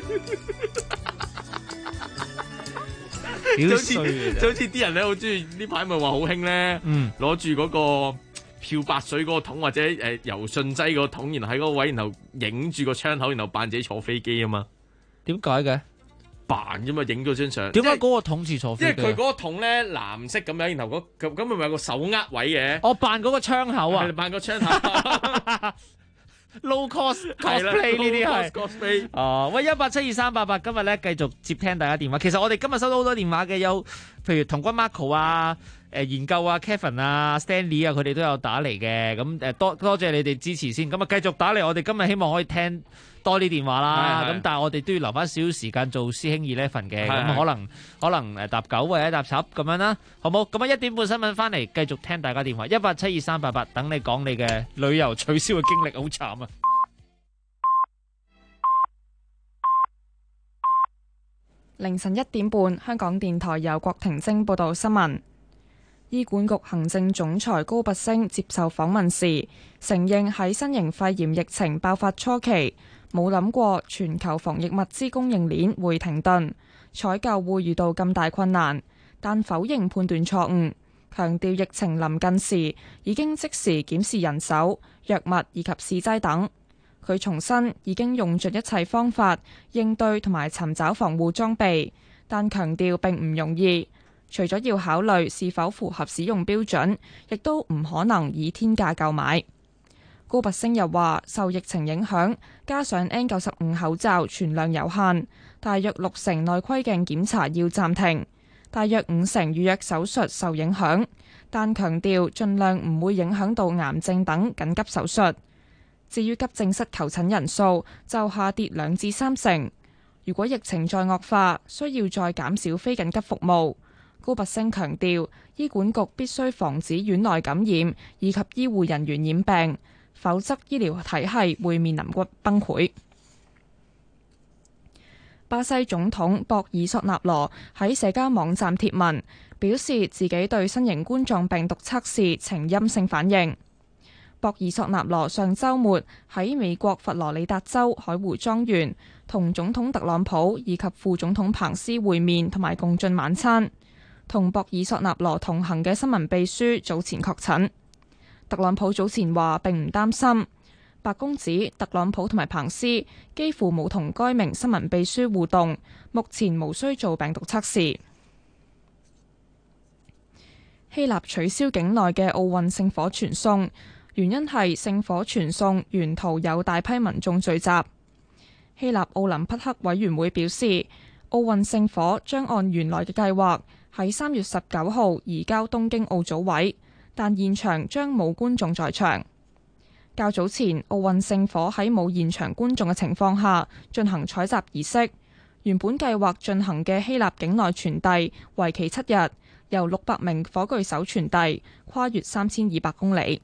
就好似啲人咧，好中意呢排咪話好興咧，攞住嗰個漂白水嗰個桶或者柔順劑嗰個桶，然後喺嗰個位，然後影住個窗口，然後扮自己坐飛機啊嘛。 點解嘅？ 扮啫嘛，影咗張相。 點解嗰個桶似坐飛機？ 因為佢嗰個桶咧藍色咁樣，然後咁咪有個手握位嘅。 我扮嗰個窗口啊！ 係扮個窗口。 low cost cosplay 呢啲係 cosplay 哦，喂，1872388今日咧繼續接聽大家電話。其實我哋今日收到好多電話嘅，有譬如童軍 Marco 啊、研究啊、Kevin 啊、Stanley 啊，佢哋都有打嚟嘅。咁多謝你哋支持先。咁啊繼續打嚟，我哋今日希望可以聽多啲電話啦。咁但係我哋都要留翻少少時間做師兄11嘅。咁可能搭9或者搭10咁樣啦，好冇？咁啊1點半新聞翻嚟，繼續聽大家電話。1872388等你講你嘅旅遊取消嘅經歷，好慘啊！ 凌晨1點半，香港電台由郭婷晶報道新聞。醫管局行政總裁高拔陞接受訪問時，承認喺新型肺炎疫情爆發初期，冇諗過全球防疫物資供應鏈會停頓，採購會遇到咁大困難，但否認判斷錯誤，強調疫情臨近時已經即時檢視人手、藥物以及試劑等。佢重申已經用盡一切方法應對同埋尋找防護裝備，但強調並唔容易。除咗要考慮是否符合使用標準，亦都唔可能以天價購買。高拔陞又話，受疫情影響，加上 N95 口罩存量有限，大約60%內窺鏡檢查要暫停，大約50%預約手術受影響，但強調盡量唔會影響到癌症等緊急手術。至於急症室求診人數就下跌2至3成，如果疫情再惡化，需要再減少非緊急服務。高拔陞強調，醫管局必須防止院內感染以及醫護人員染病，否則醫療體系會面臨崩潰。巴西總統博爾索納羅喺社交網站貼文，表示自己對新型冠狀病毒測試呈陰性反應。博爾索納羅上週末喺美國佛羅里達州海湖莊園同總統特朗普以及副總統彭斯會面同埋共進晚餐。同博爾索納羅同行嘅新聞秘書早前確診。特朗普早前話並唔擔心。白宮指特朗普同埋彭斯幾乎冇同該名新聞秘書互動，目前無需做病毒測試。希臘取消境內嘅奧運聖火傳送，原因係聖火傳送沿途有大批民眾聚集。希臘奧林匹克委員會表示，奧運聖火將按原來嘅計劃喺3月19號移交東京奧組委，但現場將冇觀眾在場。較早前，奧運聖火喺冇現場觀眾嘅情況下進行採集儀式，原本計劃進行嘅希臘境內傳遞為期7日，由600名火炬手傳遞，跨越3200公里。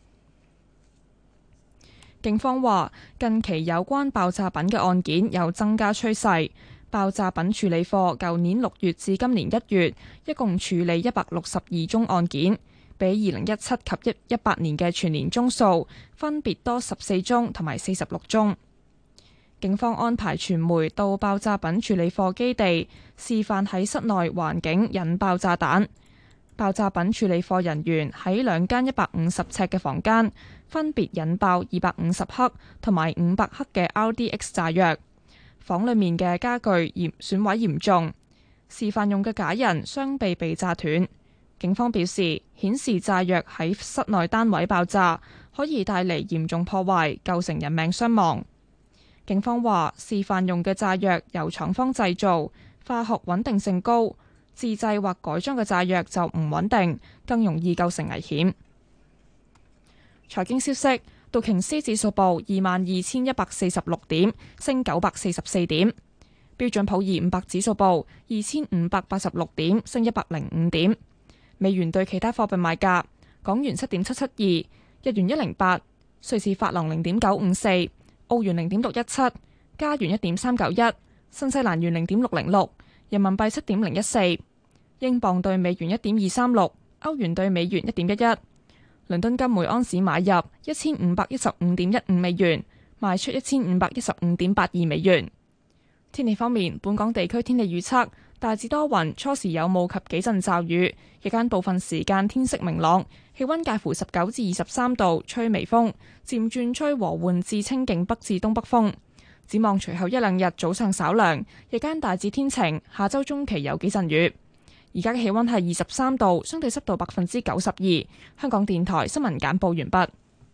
警方話，近期有關爆炸品嘅案件有增加趨勢。爆炸品處理課舊年6月至今年1月，一共處理162宗案件，比2017及18年嘅全年宗數分別多14宗同埋46宗。警方安排傳媒到爆炸品處理課基地示範喺室內環境引爆炸彈。爆炸品處理課人員喺2間150尺嘅房間分別引爆250克同埋500克嘅 RDX 炸藥。房裏面嘅家具損毀嚴重，示範用嘅假人雙臂被炸斷。警方表示，顯示炸藥喺室內單位爆炸可以帶嚟嚴重破壞，構成人命傷亡。警方話，示範用嘅炸藥由廠方製造，化學穩定性高，自製或改裝嘅炸藥就唔穩定，更容易構成危險。財經消息。道瓊斯指數報22,146點，升944點。標準普爾500指數報2,586點，升105點。美元對其他貨幣賣價：港元7.772，日元108，瑞士法郎0.954， 澳元0.617，加元1.391，新西蘭元0.606，人民幣7.014，英鎊對美元1.236，歐元對美元1.11。倫敦金每安士買入1515.15美元，賣出1515.82美元。天氣方面，本港地區天氣預測大致多雲，初時有霧及幾陣驟雨，日間部分時間天色明朗，氣溫介乎19至23度，吹微風，漸轉吹和緩至清勁北至東北風。展望隨後一兩日早上稍涼，日間大致天晴，下周中期有幾陣雨。而家嘅氣溫係23度，相對濕度92%。香港電台新聞簡報完畢。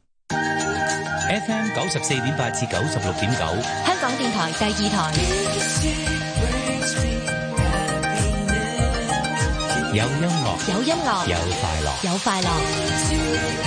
FM 94.8至96.9， 香港電台第二台。 有音樂， 有音樂， 有快樂， 有快樂。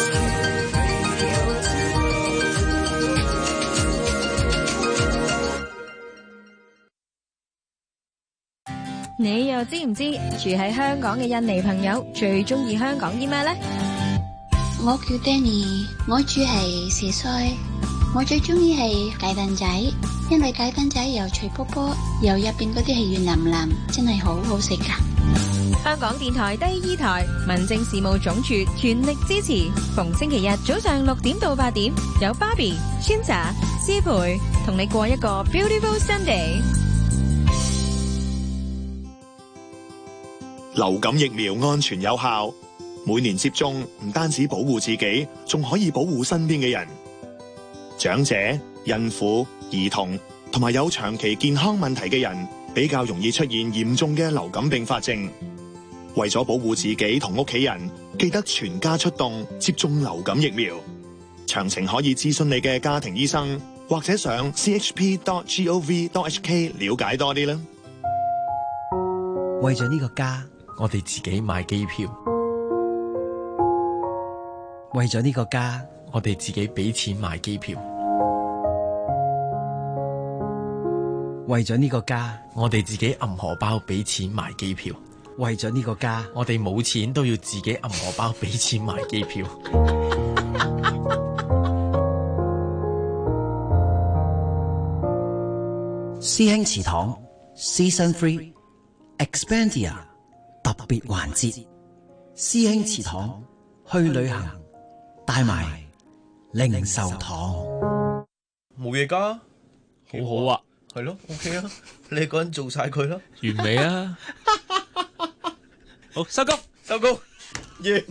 你又知唔知住喺香港嘅印尼朋友最中意香港啲咩呢？ 我叫 Danny， 我住係蛇腮，我最中意係雞蛋仔，因為雞蛋仔又脆卜卜，又入邊嗰啲係軟腍腍，真係好好食噶。 香港電台第二台民政事務總署全力支持，逢星期日早上6點到8點，有 Barbie、Chinza、思培同你過一個 Beautiful Sunday。 流感疫苗安全有效，每年接種唔單止保護自己，仲可以保護身邊嘅人。長者、孕婦、兒童同埋有長期健康問題嘅人，比較容易出現嚴重嘅流感併發症。為咗保護自己同屋企人，記得全家出動接種流感疫苗。詳情可以諮詢你嘅家庭醫生，或者上 chp.gov.hk 了解多啲啦。 為咗呢個家，我哋自己買機票。為咗呢個家，我哋自己俾錢買機票。為咗呢個家，我哋自己揞荷包俾錢買機票。為咗呢個家，我哋冇錢都要自己揞荷包俾錢買機票。 師兄祠堂 Season 3 Expandia 特別環節，師兄祠堂去旅行帶埋零售堂， 冇嘢㗎， 好好啊， 係咯 ，OK 啊，你一個人做晒佢啦， 完美啊！好，收工， 收工，完。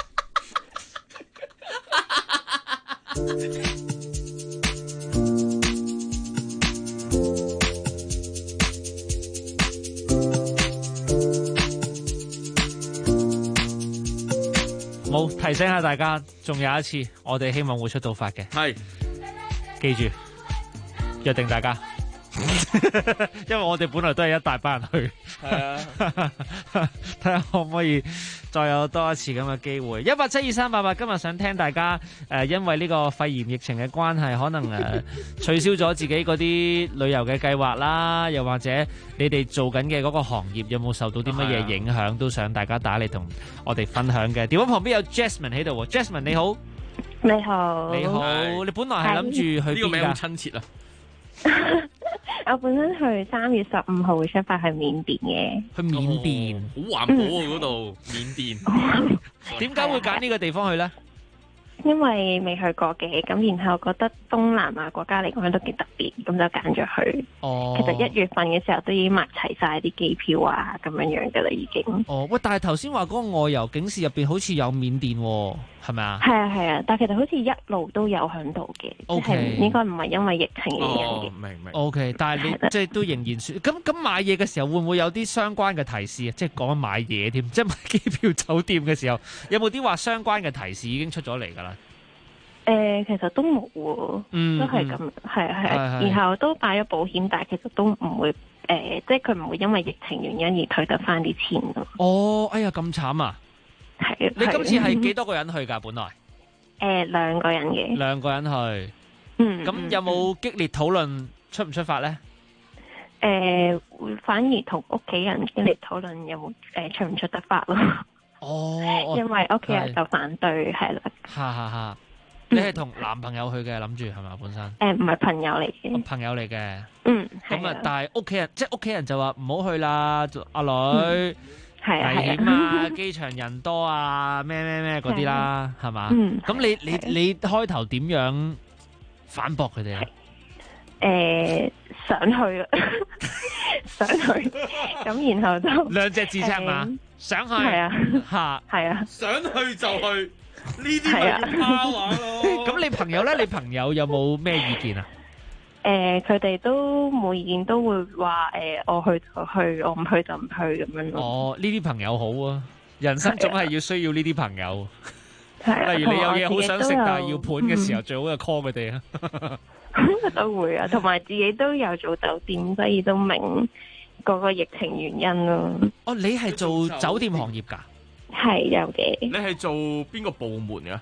冇提醒下大家，仲有一次，我哋希望會出到發嘅， 係記住約定大家。因為我哋本來都係一大班人去， 係啊， 睇下可唔可以再有多一次咁嘅機會。1872388今日想聽大家因為呢個肺炎疫情嘅關係，可能取消咗自己嗰啲旅遊嘅計劃啦，又或者你哋做緊嘅嗰個行業有冇受到啲乜嘢影響，都想大家打嚟同我哋分享嘅。電話旁邊有 Jasmine 喺度 ，Jasmine 你好， 你好， 你好，你本來係諗住去邊㗎？ 呢個名好親切啊！ 我本身去3月15號會出發去緬甸嘅， 去緬甸好環保啊！嗰度緬甸， 點解會揀呢個地方去呢？ 因為未去過嘅，咁然後覺得東南亞國家嚟講都幾特別，咁就揀咗去。 哦， 其實1月份嘅時候都已經買齊晒啲機票啊，咁樣嘅啦已經。 哦，喂！但係頭先話嗰個外遊警示入邊好似有緬甸喎，係咪啊？ 係啊係啊，但係其實好似一路都有喺度嘅，即係應該唔係因為疫情嘅原因嘅。 明。 O K， 但係你即係都仍然算咁買嘢嘅時候，會唔會有啲相關嘅提示啊？即係講緊買嘢添，即係買機票、酒店嘅時候，有冇啲話相關嘅提示已經出咗嚟㗎啦？ 其實都冇喎，都係咁，係，然後都買咗保險，但係其實都唔會，即係佢唔會因為疫情原因而退得翻啲錢咯。 哦，哎呀，咁慘啊！係，你今次係幾多個人去㗎？本來 2個人嘅 ，2個人去，咁有冇激烈討論出唔出發咧？ 反而同屋企人激烈討論有冇出唔出得發咯。 哦， 因為屋企人就反對，係啦。 哈。 你係同男朋友去嘅，諗住係咪本身？ 唔係朋友嚟嘅。 朋友嚟嘅。 咁啊，但係屋企人就話唔好去啦，阿女。危險啊！機場人多啊，咩嗰啲啦，係嘛？咁你開頭點樣反駁佢哋啊？ 想去啊，想去，咁然後就兩隻字啫嘛，想去係啊， 想去就去，呢啲咪叫拋話咯。 咁你朋友咧？你朋友有冇咩意見啊？ 佢哋都冇意見，都會話我去就去，我唔去就唔去咁樣咯。 哦，呢啲朋友好啊，人生總係要需要呢啲朋友。例如你有嘢好想食，但係要盤嘅時候，最好就 call 佢哋啊。 咁都會啊，同埋自己都有做酒店，所以都明嗰個疫情原因咯。 哦，你係做酒店行業㗎？ 係有嘅。 你係做邊個部門㗎？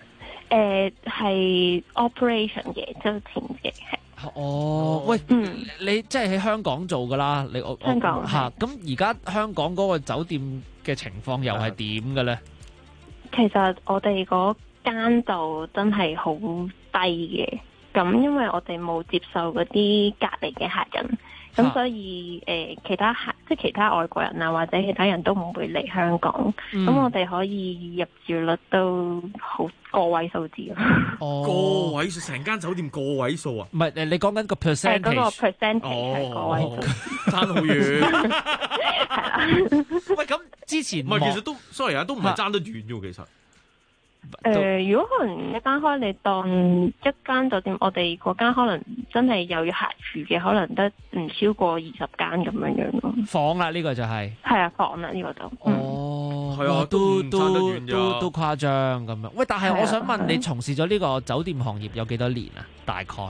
係 operation 嘅，周前嘅係。 喂，你即係喺香港做噶啦， 香港吓，咁而家香港嗰個酒店嘅情況又係點嘅咧？ 其實我哋嗰間就真係好低嘅，咁因為我哋冇接受嗰啲隔離嘅客人，咁所以其他外國人啊或者其他人都唔會嚟香港，咁我哋可以入住率都好個位數字咯。 個位數，成間酒店個位數啊？ 唔係你講緊個 percentage， 嗰個 percentage 係個位數， 爭好遠。 係啦。 喂，咁之前唔係，其實都 sorry 啊，都唔係爭得遠嘅其實。 如果可能一間開，你當一間酒店，我哋嗰間可能真係有客住嘅，可能得唔超過20間咁樣咯。 房啦，呢個就係。 係啊，房啦，呢個就。 係啊，都誇張咁樣。喂，但係我想問你，從事咗呢個酒店行業有幾多年啊？大概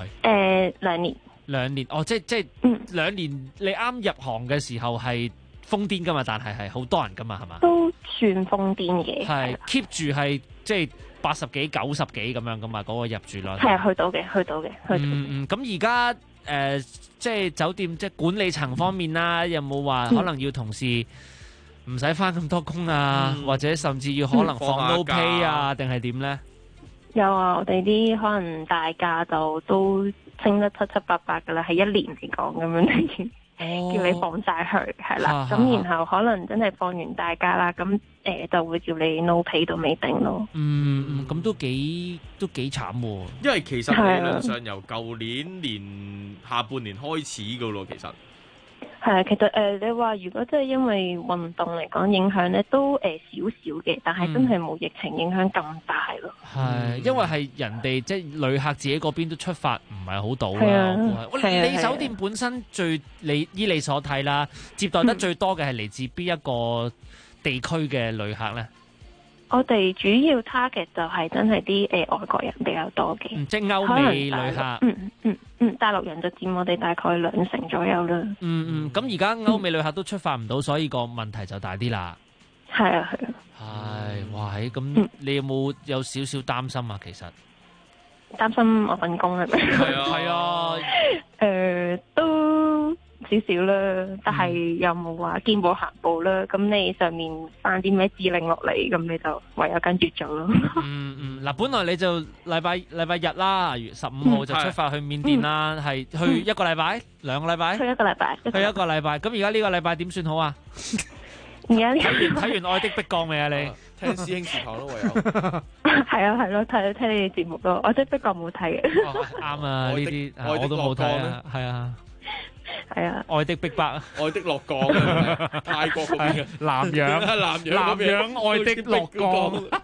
2年。 2年，即係2年。你啱入行嘅時候係瘋癲噶嘛？但係好多人噶嘛？係嘛？ 都算瘋癲嘅。係 keep 住係即係80幾、90幾咁樣噶嘛？嗰個入住率係去到嘅。 咁而家即係酒店即係管理層方面啦，有冇話可能要同事唔使翻咁多工啊，或者甚至要可能放 no pay 啊，定係點咧？ 有啊，我哋啲可能大假就都升得七七八八噶啦，係1年嚟講咁樣，叫你放晒去係啦。咁然後可能真係放完大假啦，咁就會叫你 no pay 都未定咯。 咁都幾慘喎。 因為其實理論上由舊年下半年開始噶咯，其實。 係啊，其實你話如果真係因為運動嚟講影響咧，都少少嘅，但係真係冇疫情影響咁大咯。 係，因為係人哋即係旅客自己嗰邊都出發唔係好到啦。你酒店本身依你所睇啦，接待得最多嘅係嚟自邊一個地區嘅旅客咧？ 我哋主要 target 就係真係啲外國人比較多嘅， 即係歐美旅客。 大陸人就佔我哋大概20%左右啦。 咁而家歐美旅客都出發唔到，所以個問題就大啲啦。 係啊。 哇！咁你有少少擔心啊？其實擔心我份工係咪？ 係啊。 都少少啦，但係又冇話見步行步啦。咁你上面翻啲咩指令落嚟，咁你就唯有跟住做咯。 嗱，本來你就禮拜日啦，15號就出發去緬甸啦，係去一個禮拜、2個禮拜？ 去一個禮拜。 去一個禮拜。咁而家呢個禮拜點算好啊？ 而家睇完愛的迫降未啊？你聽師兄祠堂咯，唯有。 係啊，係咯，聽你哋節目咯。愛的迫降冇睇嘅。 啱啊，呢啲我都冇睇啊，係啊。 係啊， 愛的逼迫啊， 愛的落降啊，泰國嗰邊嘅南洋愛的落降。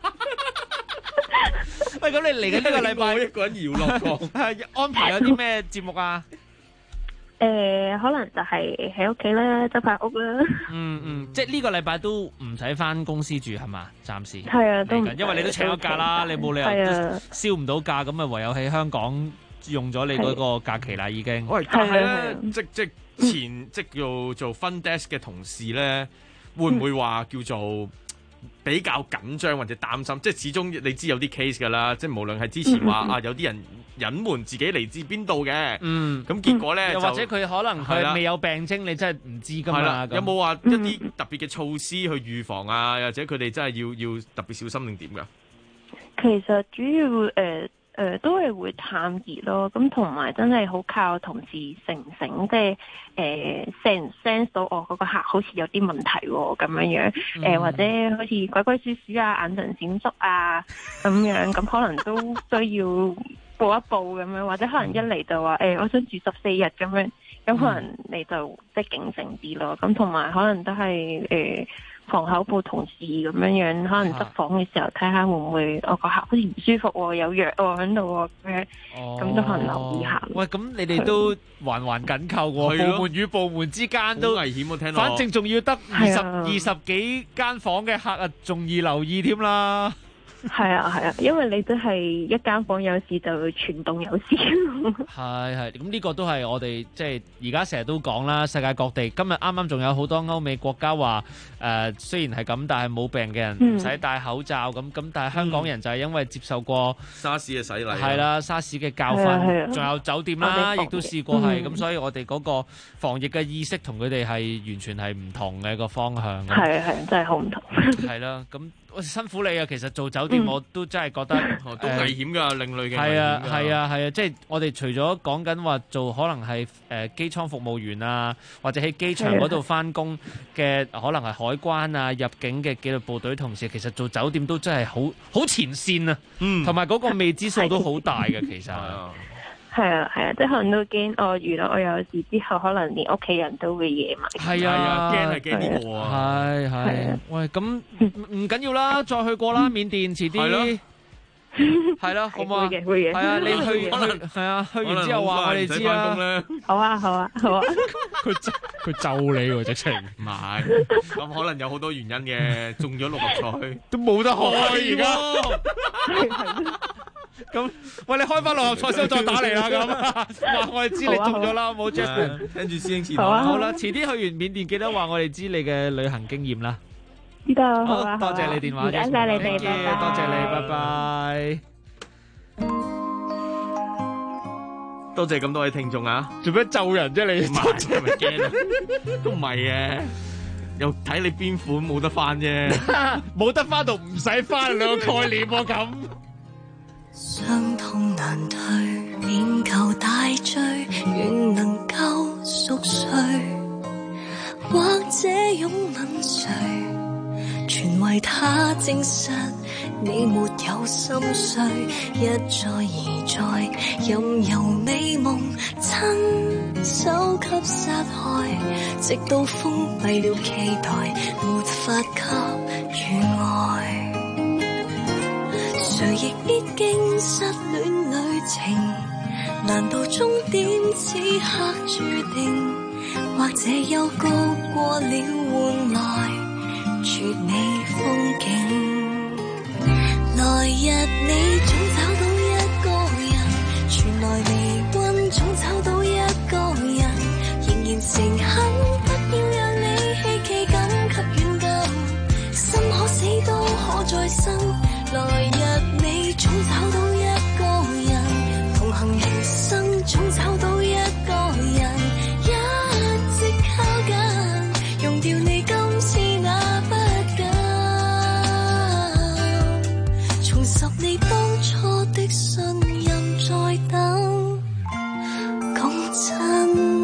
喂，咁你嚟緊呢個禮拜一個人搖落降， 安排有啲咩節目啊？ 可能就係喺屋企啦，執下屋啦。 即係呢個禮拜都唔使翻公司住係嘛？暫時係啊，都因為你都請咗假啦，你冇理由都燒唔到假，咁啊唯有喺香港用咗你嗰個假期啦，已經。 喂，但係咧，即叫做 front desk 嘅同事咧，會唔會話叫做比較緊張或者擔心？即係始終你知有啲 case 㗎啦，即係無論係之前話有啲人隱瞞自己嚟自邊度嘅，咁結果咧， 又或者佢可能佢未有病徵，你真係唔知㗎嘛？ 有冇話一啲特別嘅措施去預防啊？或者佢哋真係要特別小心定點㗎？ 其實主要都係會探熱咯，咁同埋真係好靠同事醒唔醒，即係sense 到我嗰個客好似有啲問題喎，咁樣或者好似鬼鬼祟祟啊、眼神閃縮啊咁樣，咁可能都需要報一報咁樣，或者可能一嚟就話我想住14日咁樣，咁可能你就即係警醒啲咯，咁同埋可能都係房口部同事咁樣，可能執房嘅時候睇下會唔會我個客好似唔舒服喎，有藥喎喺度喎咁都可能留意下。 喂，咁你哋都環緊扣喎，部門與部門之間都危險喎，聽到。反正仲要得二十幾間房嘅客啊，仲易留意添啦。 係啊，因為你都係一間房有事就全棟有事。 係，咁呢個都係我哋即係而家成日都講啦，世界各地今日啱啱仲有好多歐美國家話雖然係咁，但係冇病嘅人唔使戴口罩咁，但係香港人就係因為接受過沙士嘅洗禮， 係啦，沙士嘅教訓，仲有酒店啦，亦都試過係咁，所以我哋嗰個防疫嘅意識同佢哋係完全係唔同嘅個方向。 係，真係好唔同。 係啦，咁。辛苦你啊！其實做酒店我都真係覺得都危險㗎，另類嘅危險㗎。 係啊，即係我哋除咗講緊話做可能係機艙服務員啊，或者喺機場嗰度返工嘅可能係海關啊、入境嘅紀律部隊同事，其實做酒店都真係好前線啊，同埋嗰個未知數都好大嘅其實。 係啊，即係可能都驚遇到我有事之後，可能連屋企人都會惹埋。 係啊，驚呢個啊。係。喂，咁唔緊要啦，再去過啦，緬甸遲啲。係咯，好唔好啊？會嘅。係啊，你去完之後話我哋知啊。 好啊。 佢咒你喎，直情。 唔係，咁可能有好多原因嘅，中咗六合彩都冇得開而家。咁，喂，你開翻六合彩先再打嚟啦，咁話我哋知你中咗啦，冇 Jasper， 跟住師兄遲到。 好啦，遲啲去完緬甸記得話我哋知你嘅旅行經驗啦。 知道，好啊， 多謝你電話， 唔該晒你哋， 多謝你，拜拜。 多謝咁多位聽眾啊！ 做咩咒人啫你？ 唔係，係咪驚啊？都唔係嘅，又睇你邊款冇得翻啫， 冇得翻到唔使翻兩個概念喎咁。 傷痛難退，勉求大醉，願能夠熟睡，或者擁吻誰，全為他證實你沒有心碎，一再而再，任由美夢親手給殺害，直到封閉了期待，沒法給予愛。誰亦必經失戀旅程，難道終點此刻注定？或者幽谷過了換來絕美風景。來日你總找到一個人，傳來微溫總找到一個人，仍然誠懇，不要讓你希冀感給軟禁，心可死都可再生。來日你總找到一個人，同行餘生總找到一個人，一直靠近，用掉你今次那不敢，重拾你當初的信任，再等講真。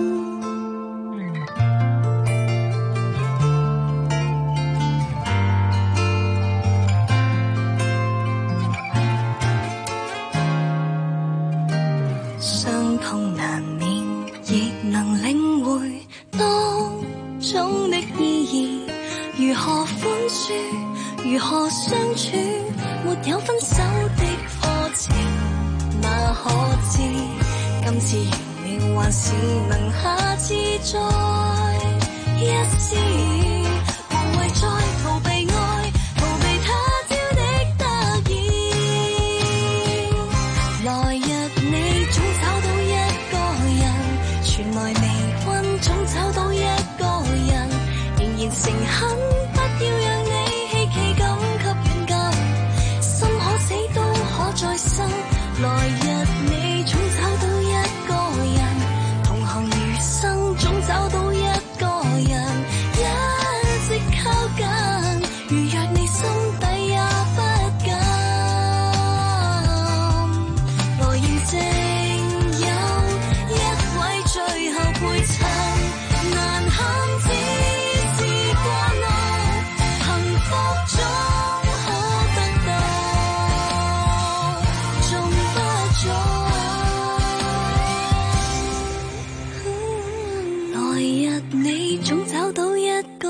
如何寬恕，如何相處，沒有分手的課程，哪可知今次完了還是能下次再一試，無謂再逃避愛，逃避他朝的得意。來日你總找到一個人，傳來微溫總找到一個人，仍然誠懇，不要讓你希冀感給軟禁，心可死都可再生。來日你總找到一個人，同行餘生總找到一個人，一直靠近。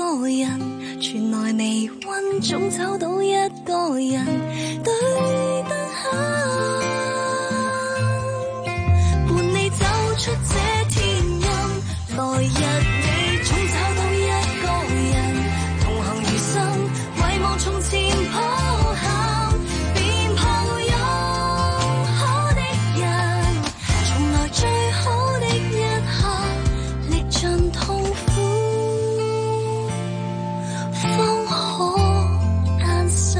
個人，傳來微溫，總找到一個人對得下，伴你走出這天陰，來日你總找到一個人，同行餘生，遺忘從前抱憾，便怕會有可的人，從來最好的一刻，歷盡痛苦，方可安心。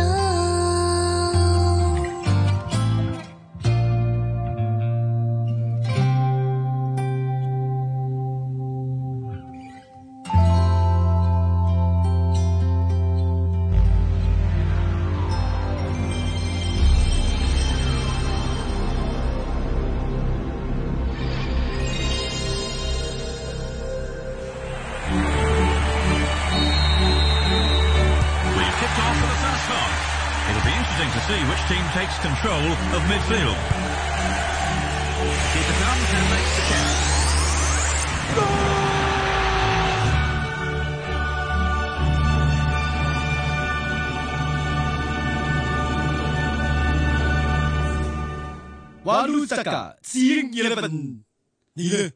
Takes control of midfield. Keeper comes and makes the catch. Goal! Walusaka, Seeing 11，你呢？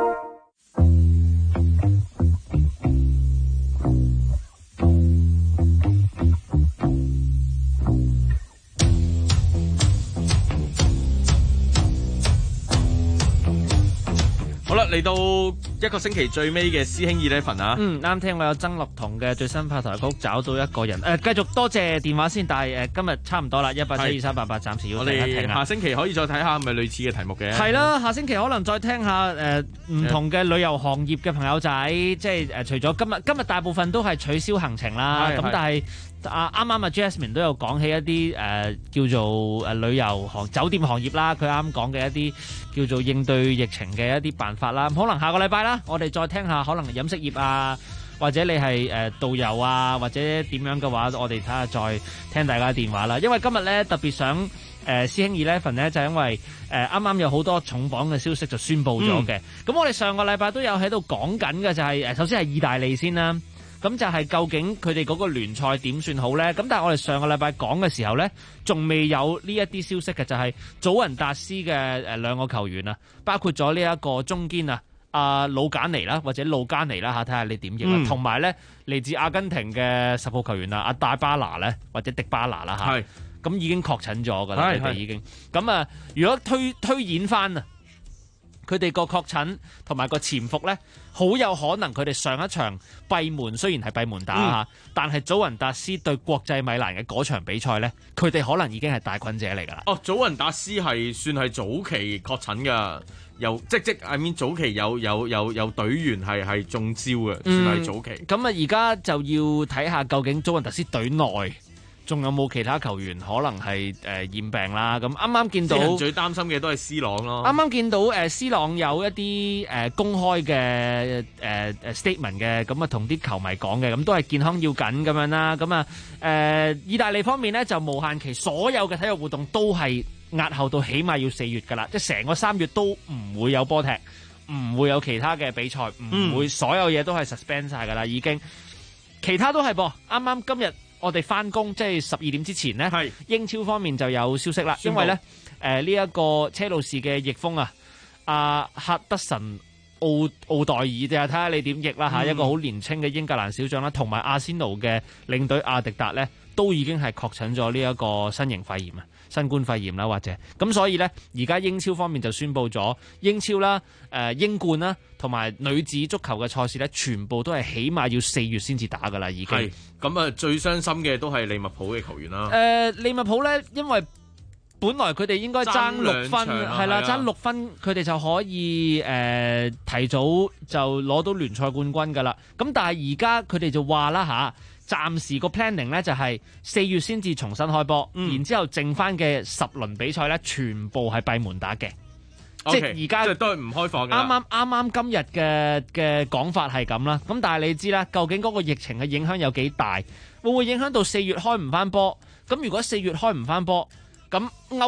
嚟到一個星期最尾嘅師兄11啊！ 啱聽我有曾樂彤嘅最新拍台曲找到一個人。繼續多謝電話先，但係今日差唔多啦，1872388暫時要停一停。 我哋下星期可以再睇下，係咪類似嘅題目嘅？ 係啦，下星期可能再聽下唔同嘅旅遊行業嘅朋友仔，即係除咗今日大部分都係取消行程啦，咁但係。啱啱Jasmine 都有講起一啲叫做旅遊酒店行業啦，佢啱講嘅一啲叫做應對疫情嘅一啲辦法啦。可能下個禮拜啦，我哋再聽下可能飲食業啊，或者你係導遊啊，或者點樣嘅話，我哋睇下再聽大家電話啦。因為今日咧特別想師兄11咧，就因為啱啱有好多重磅嘅消息就宣佈咗嘅。咁我哋上個禮拜都有喺度講緊嘅，就係首先係意大利先啦。咁就係究竟佢哋嗰個聯賽點算好呢？咁但係我哋上個禮拜講嘅時候呢，仲未有呢一啲消息嘅，就係祖雲達斯嘅兩個球員啊，包括咗呢一個中堅啊，魯簡尼啦，或者路加尼啦嚇，睇下你點譯啦。同埋呢嚟自阿根廷嘅10號球員啊，阿大巴拿呢，或者迪巴拿啦嚇，咁已經確診咗㗎啦，佢哋已經。咁啊，如果推演翻啊，佢哋個確診同埋個潛伏呢，好有可能佢哋上一場閉門，雖然係閉門打嚇，但係祖雲達斯對國際米蘭嘅嗰場比賽呢，佢哋可能已經係帶菌者嚟㗎啦。 祖雲達斯係算係早期確診㗎，即早期有隊員係中招嘅，算係早期。 咁啊，而家就要睇下究竟祖雲達斯隊內仲有冇其他球員可能係染病啦？咁啱啱見到最擔心嘅都係 C 朗咯。 啱啱見到C 朗有一啲公開嘅statement 嘅，咁啊同啲球迷講嘅，咁都係健康要緊咁樣啦。咁啊意大利方面呢，就無限期所有嘅體育活動都係押後到起碼要4月㗎啦，即係成個3月都唔會有波踢，唔會有其他嘅比賽，唔會所有嘢都係 suspend 曬㗎啦，已經。其他都係噃，啱啱今日。我哋翻工即係12點之前呢，英超方面就有消息啦。因為呢，呢一個車路士嘅翼鋒啊，阿赫德臣奧代爾，睇下你點譯啦嚇。一個好年輕嘅英格蘭小將啦，同埋阿仙奴嘅領隊阿迪達呢，都已經係確診咗呢一個新冠肺炎啦，或者咁，所以呢，而家英超方面就宣布咗英超啦、英冠啦，同埋女子足球嘅賽事呢，全部都係起碼要4月先至打㗎啦，已經。係咁啊，最傷心嘅都係利物浦嘅球員啦。 利物浦呢，因為本來佢哋應該爭6分，係啦，爭6分，佢哋就可以提早就攞到聯賽冠軍㗎啦。咁但係而家佢哋就話啦嚇。暫時個 planning 咧就係4月先至重新開波，然之後剩翻嘅10輪比賽咧，全部係閉門打嘅。即係而家即係都係唔開放嘅。 啱今日嘅講法係咁啦。咁但係你知啦，究竟嗰個疫情嘅影響有幾大？會唔會影響到4月開唔翻波？咁如果4月開唔翻波，咁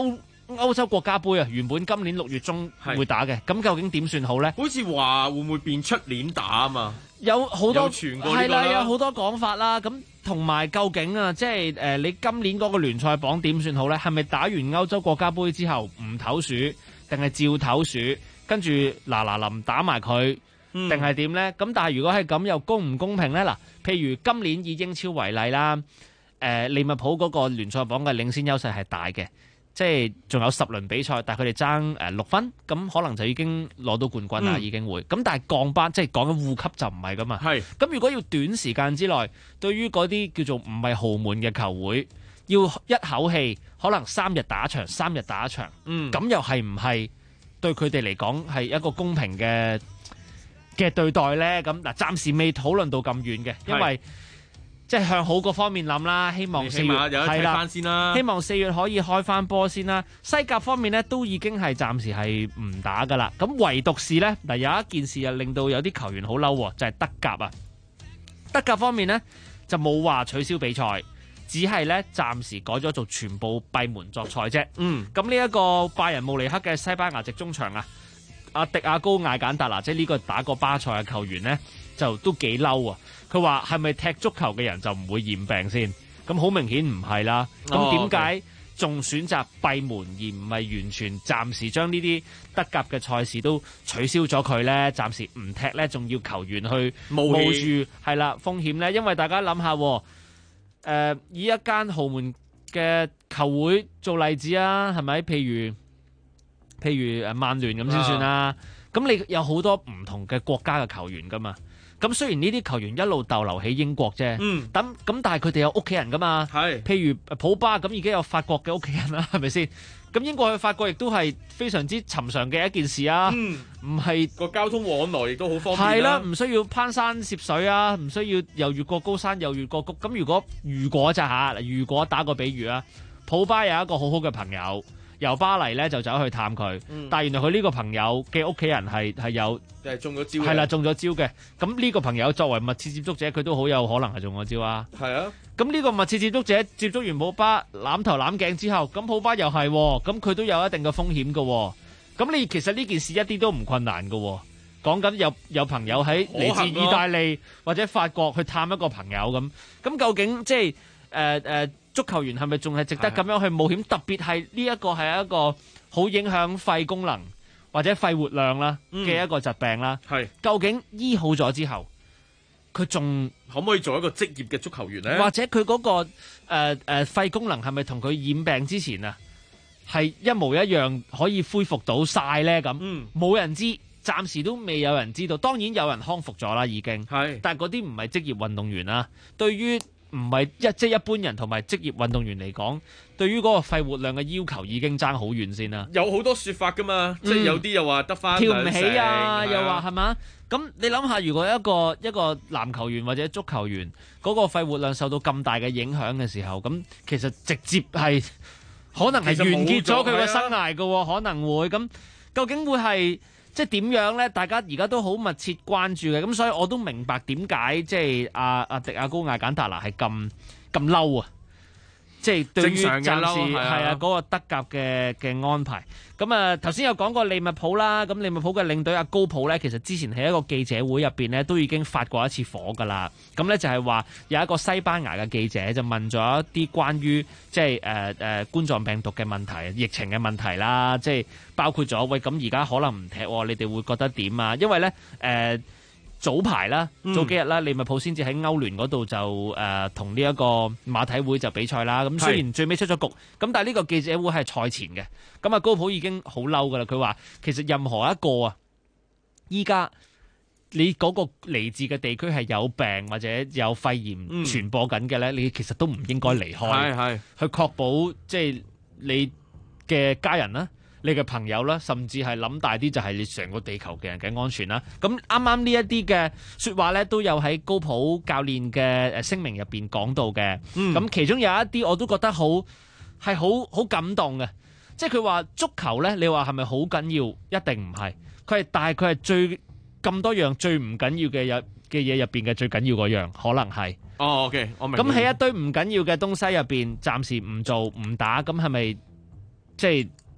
歐洲國家盃啊，原本今年6月中會打嘅，咁究竟點算好咧？ 好似話會唔會變出年打啊嘛？ 有好多係啦， 有好多講法啦。咁同埋究竟啊，即係你今年嗰個聯賽榜點算好咧？係咪打完歐洲國家盃之後唔唞鼠，定係照唞鼠，跟住嗱臨打埋佢，定係點咧？咁但係如果係咁，又公唔公平咧？嗱，譬如今年以英超為例啦，利物浦嗰個聯賽榜嘅領先優勢係大嘅。即係仲有10輪比賽，但係佢哋爭6分，咁可能就已經攞到冠軍啦，已經會。咁但係降班，即係講緊護級就唔係㗎嘛。係。咁如果要短時間之內，對於嗰啲叫做唔係豪門嘅球會，要一口氣可能3日打一場，咁又係唔係對佢哋嚟講係一個公平嘅對待咧？咁嗱，暫時未討論到咁遠嘅，因為即係向好嗰方面諗啦，希望4月係啦，希望4月可以開翻波先啦。西甲方面咧都已經係暫時係唔打噶啦。咁唯獨是咧嗱，有一件事啊令到有啲球員好嬲，就係德甲啊。德甲方面咧就冇話取消比賽，只係咧暫時改咗做全部閉門作賽啫。咁呢一個拜仁慕尼黑嘅西班牙籍中場啊，阿迪亞高艾簡達拿，即係呢個打過巴塞嘅球員咧，就都幾嬲啊！佢話係咪踢足球嘅人就唔會染病先？咁好明顯唔係啦。咁點解仲選擇閉門而唔係完全暫時將呢啲德甲嘅賽事都取消咗佢呢？暫時唔踢呢，仲要球員去冒住係啦風險呢？因為大家諗下，以一間豪門嘅球會做例子啊，係咪？譬如曼聯咁先算啦。咁你有好多唔同嘅國家嘅球員噶嘛？咁雖然呢啲球員一路逗留喺英國啫，咁但係佢哋有屋企人噶嘛？譬如普巴咁，已經有法國嘅屋企人啦，係咪先？咁英國去法國亦都係非常之尋常嘅一件事啊，唔係個交通往來亦都好方便。係啦，唔需要攀山涉水啊，唔需要又越過高山又越過谷。咁如果咋嚇？如果打個比喻啊，普巴有一個好好嘅朋友。由巴黎咧就走去探佢，但係原來佢呢個朋友嘅屋企人係有係中咗招嘅，係啦，中咗招嘅。咁呢個朋友作為密切接觸者，佢都好有可能係中咗招啊。係啊。咁呢個密切接觸者接觸完普巴攬頭攬頸之後，咁普巴又係，咁佢都有一定嘅風險嘅。咁你其實呢件事一啲都唔困難嘅。講緊有朋友喺嚟自意大利或者法國去探一個朋友咁究竟即係足球員係咪仲係值得咁樣去冒險？特別係呢一個係一個好影響肺功能或者肺活量啦嘅一個疾病啦。究竟醫好咗之後，佢仲可唔可以做一個職業嘅足球員呢？或者佢嗰個肺功能係咪同佢染病之前啊係一模一樣可以恢復到晒呢？咁冇人知，暫時都未有人知道。當然有人康復咗啦，已經。但係嗰啲唔係職業運動員啦。對於唔係即係一般人同埋職業運動員嚟講，對於嗰個肺活量嘅要求已經爭好遠先啦。有好多說法噶嘛，即係有啲又話得翻跳唔起啊，又話係嘛？咁你諗下，如果一個籃球員或者足球員嗰個肺活量受到咁大嘅影響嘅時候，咁其實直接係可能係完結咗佢嘅生涯噶，可能會咁究竟會係？即係點樣咧？大家而家都好密切關注嘅，咁所以我都明白點解即係阿迪亞高艾簡達拿係咁嬲啊！即係對於暫時係啊嗰個德甲嘅安排。咁啊頭先有講過利物浦啦，咁利物浦嘅領隊阿高普咧，其實之前喺一個記者會入邊咧，都已經發過一次火㗎啦。咁咧就係話有一個西班牙嘅記者就問咗一啲關於即係冠狀病毒嘅問題、疫情嘅問題啦，即係包括咗喂咁而家可能唔踢，你哋會覺得點啊？因為咧早排啦，早幾日啦，利物浦先至喺歐聯嗰度就同呢一個馬體會就比賽啦。咁雖然最尾出咗局，咁但係呢個記者會係賽前嘅。咁啊高普已經好嬲噶啦，佢話其實任何一個啊，依家你嗰個嚟自嘅地區係有病或者有肺炎傳播緊嘅咧，你其實都唔應該離開，去確保即係你嘅家人啦。你嘅朋友啦，甚至係諗大啲就係你成個地球嘅人嘅安全啦。咁啱啱呢一啲嘅說話咧，都有喺高普教練嘅聲明入邊講到嘅。咁其中有一啲我都覺得好感動嘅，即係佢話足球咧，你話係咪好緊要？一定唔係，但係佢係最咁多樣最唔緊要嘅嘢入邊嘅最緊要嗰樣，可能係。哦 ，OK， 我明。咁喺一堆唔緊要嘅東西入邊，暫時唔做唔打，咁係咪即係？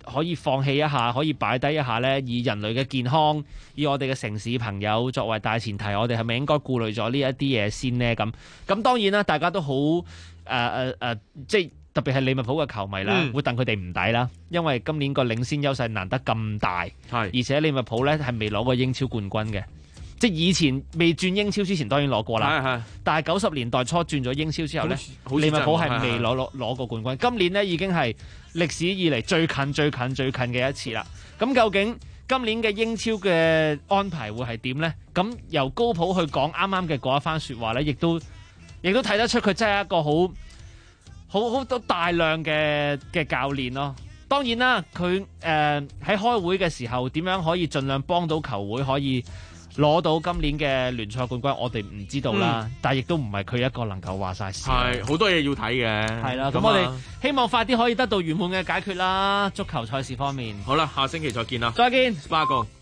可以放棄一下，可以擺低一下呢？以人類嘅健康，以我哋嘅城市朋友作為大前提，我哋係咪應該顧慮咗呢一啲嘢先呢？咁當然啦，大家都好即係特別係利物浦嘅球迷啦，會戥佢哋唔抵啦，因為今年個領先優勢難得咁大，而且利物浦呢係未攞過英超冠軍嘅。即係以前未轉英超之前當然攞過啦，但係90年代初轉咗英超之後呢，利物浦係未攞過冠軍。今年呢已經係歷史以嚟最近嘅一次啦。咁究竟今年嘅英超嘅安排會係點呢？咁由高普去講啱啱嘅嗰一番説話呢，亦都睇得出佢真係一個好多大量嘅教練咯。當然啦，佢喺開會嘅時候點樣可以盡量幫到球會可以攞到今年嘅聯賽冠軍，我哋唔知道啦，但係亦都唔係佢一個能夠話晒事。係好多嘢要睇嘅。係啦，咁我哋希望快啲可以得到圓滿嘅解決啦。足球賽事方面，好啦，下星期再見啦，再見，巴哥。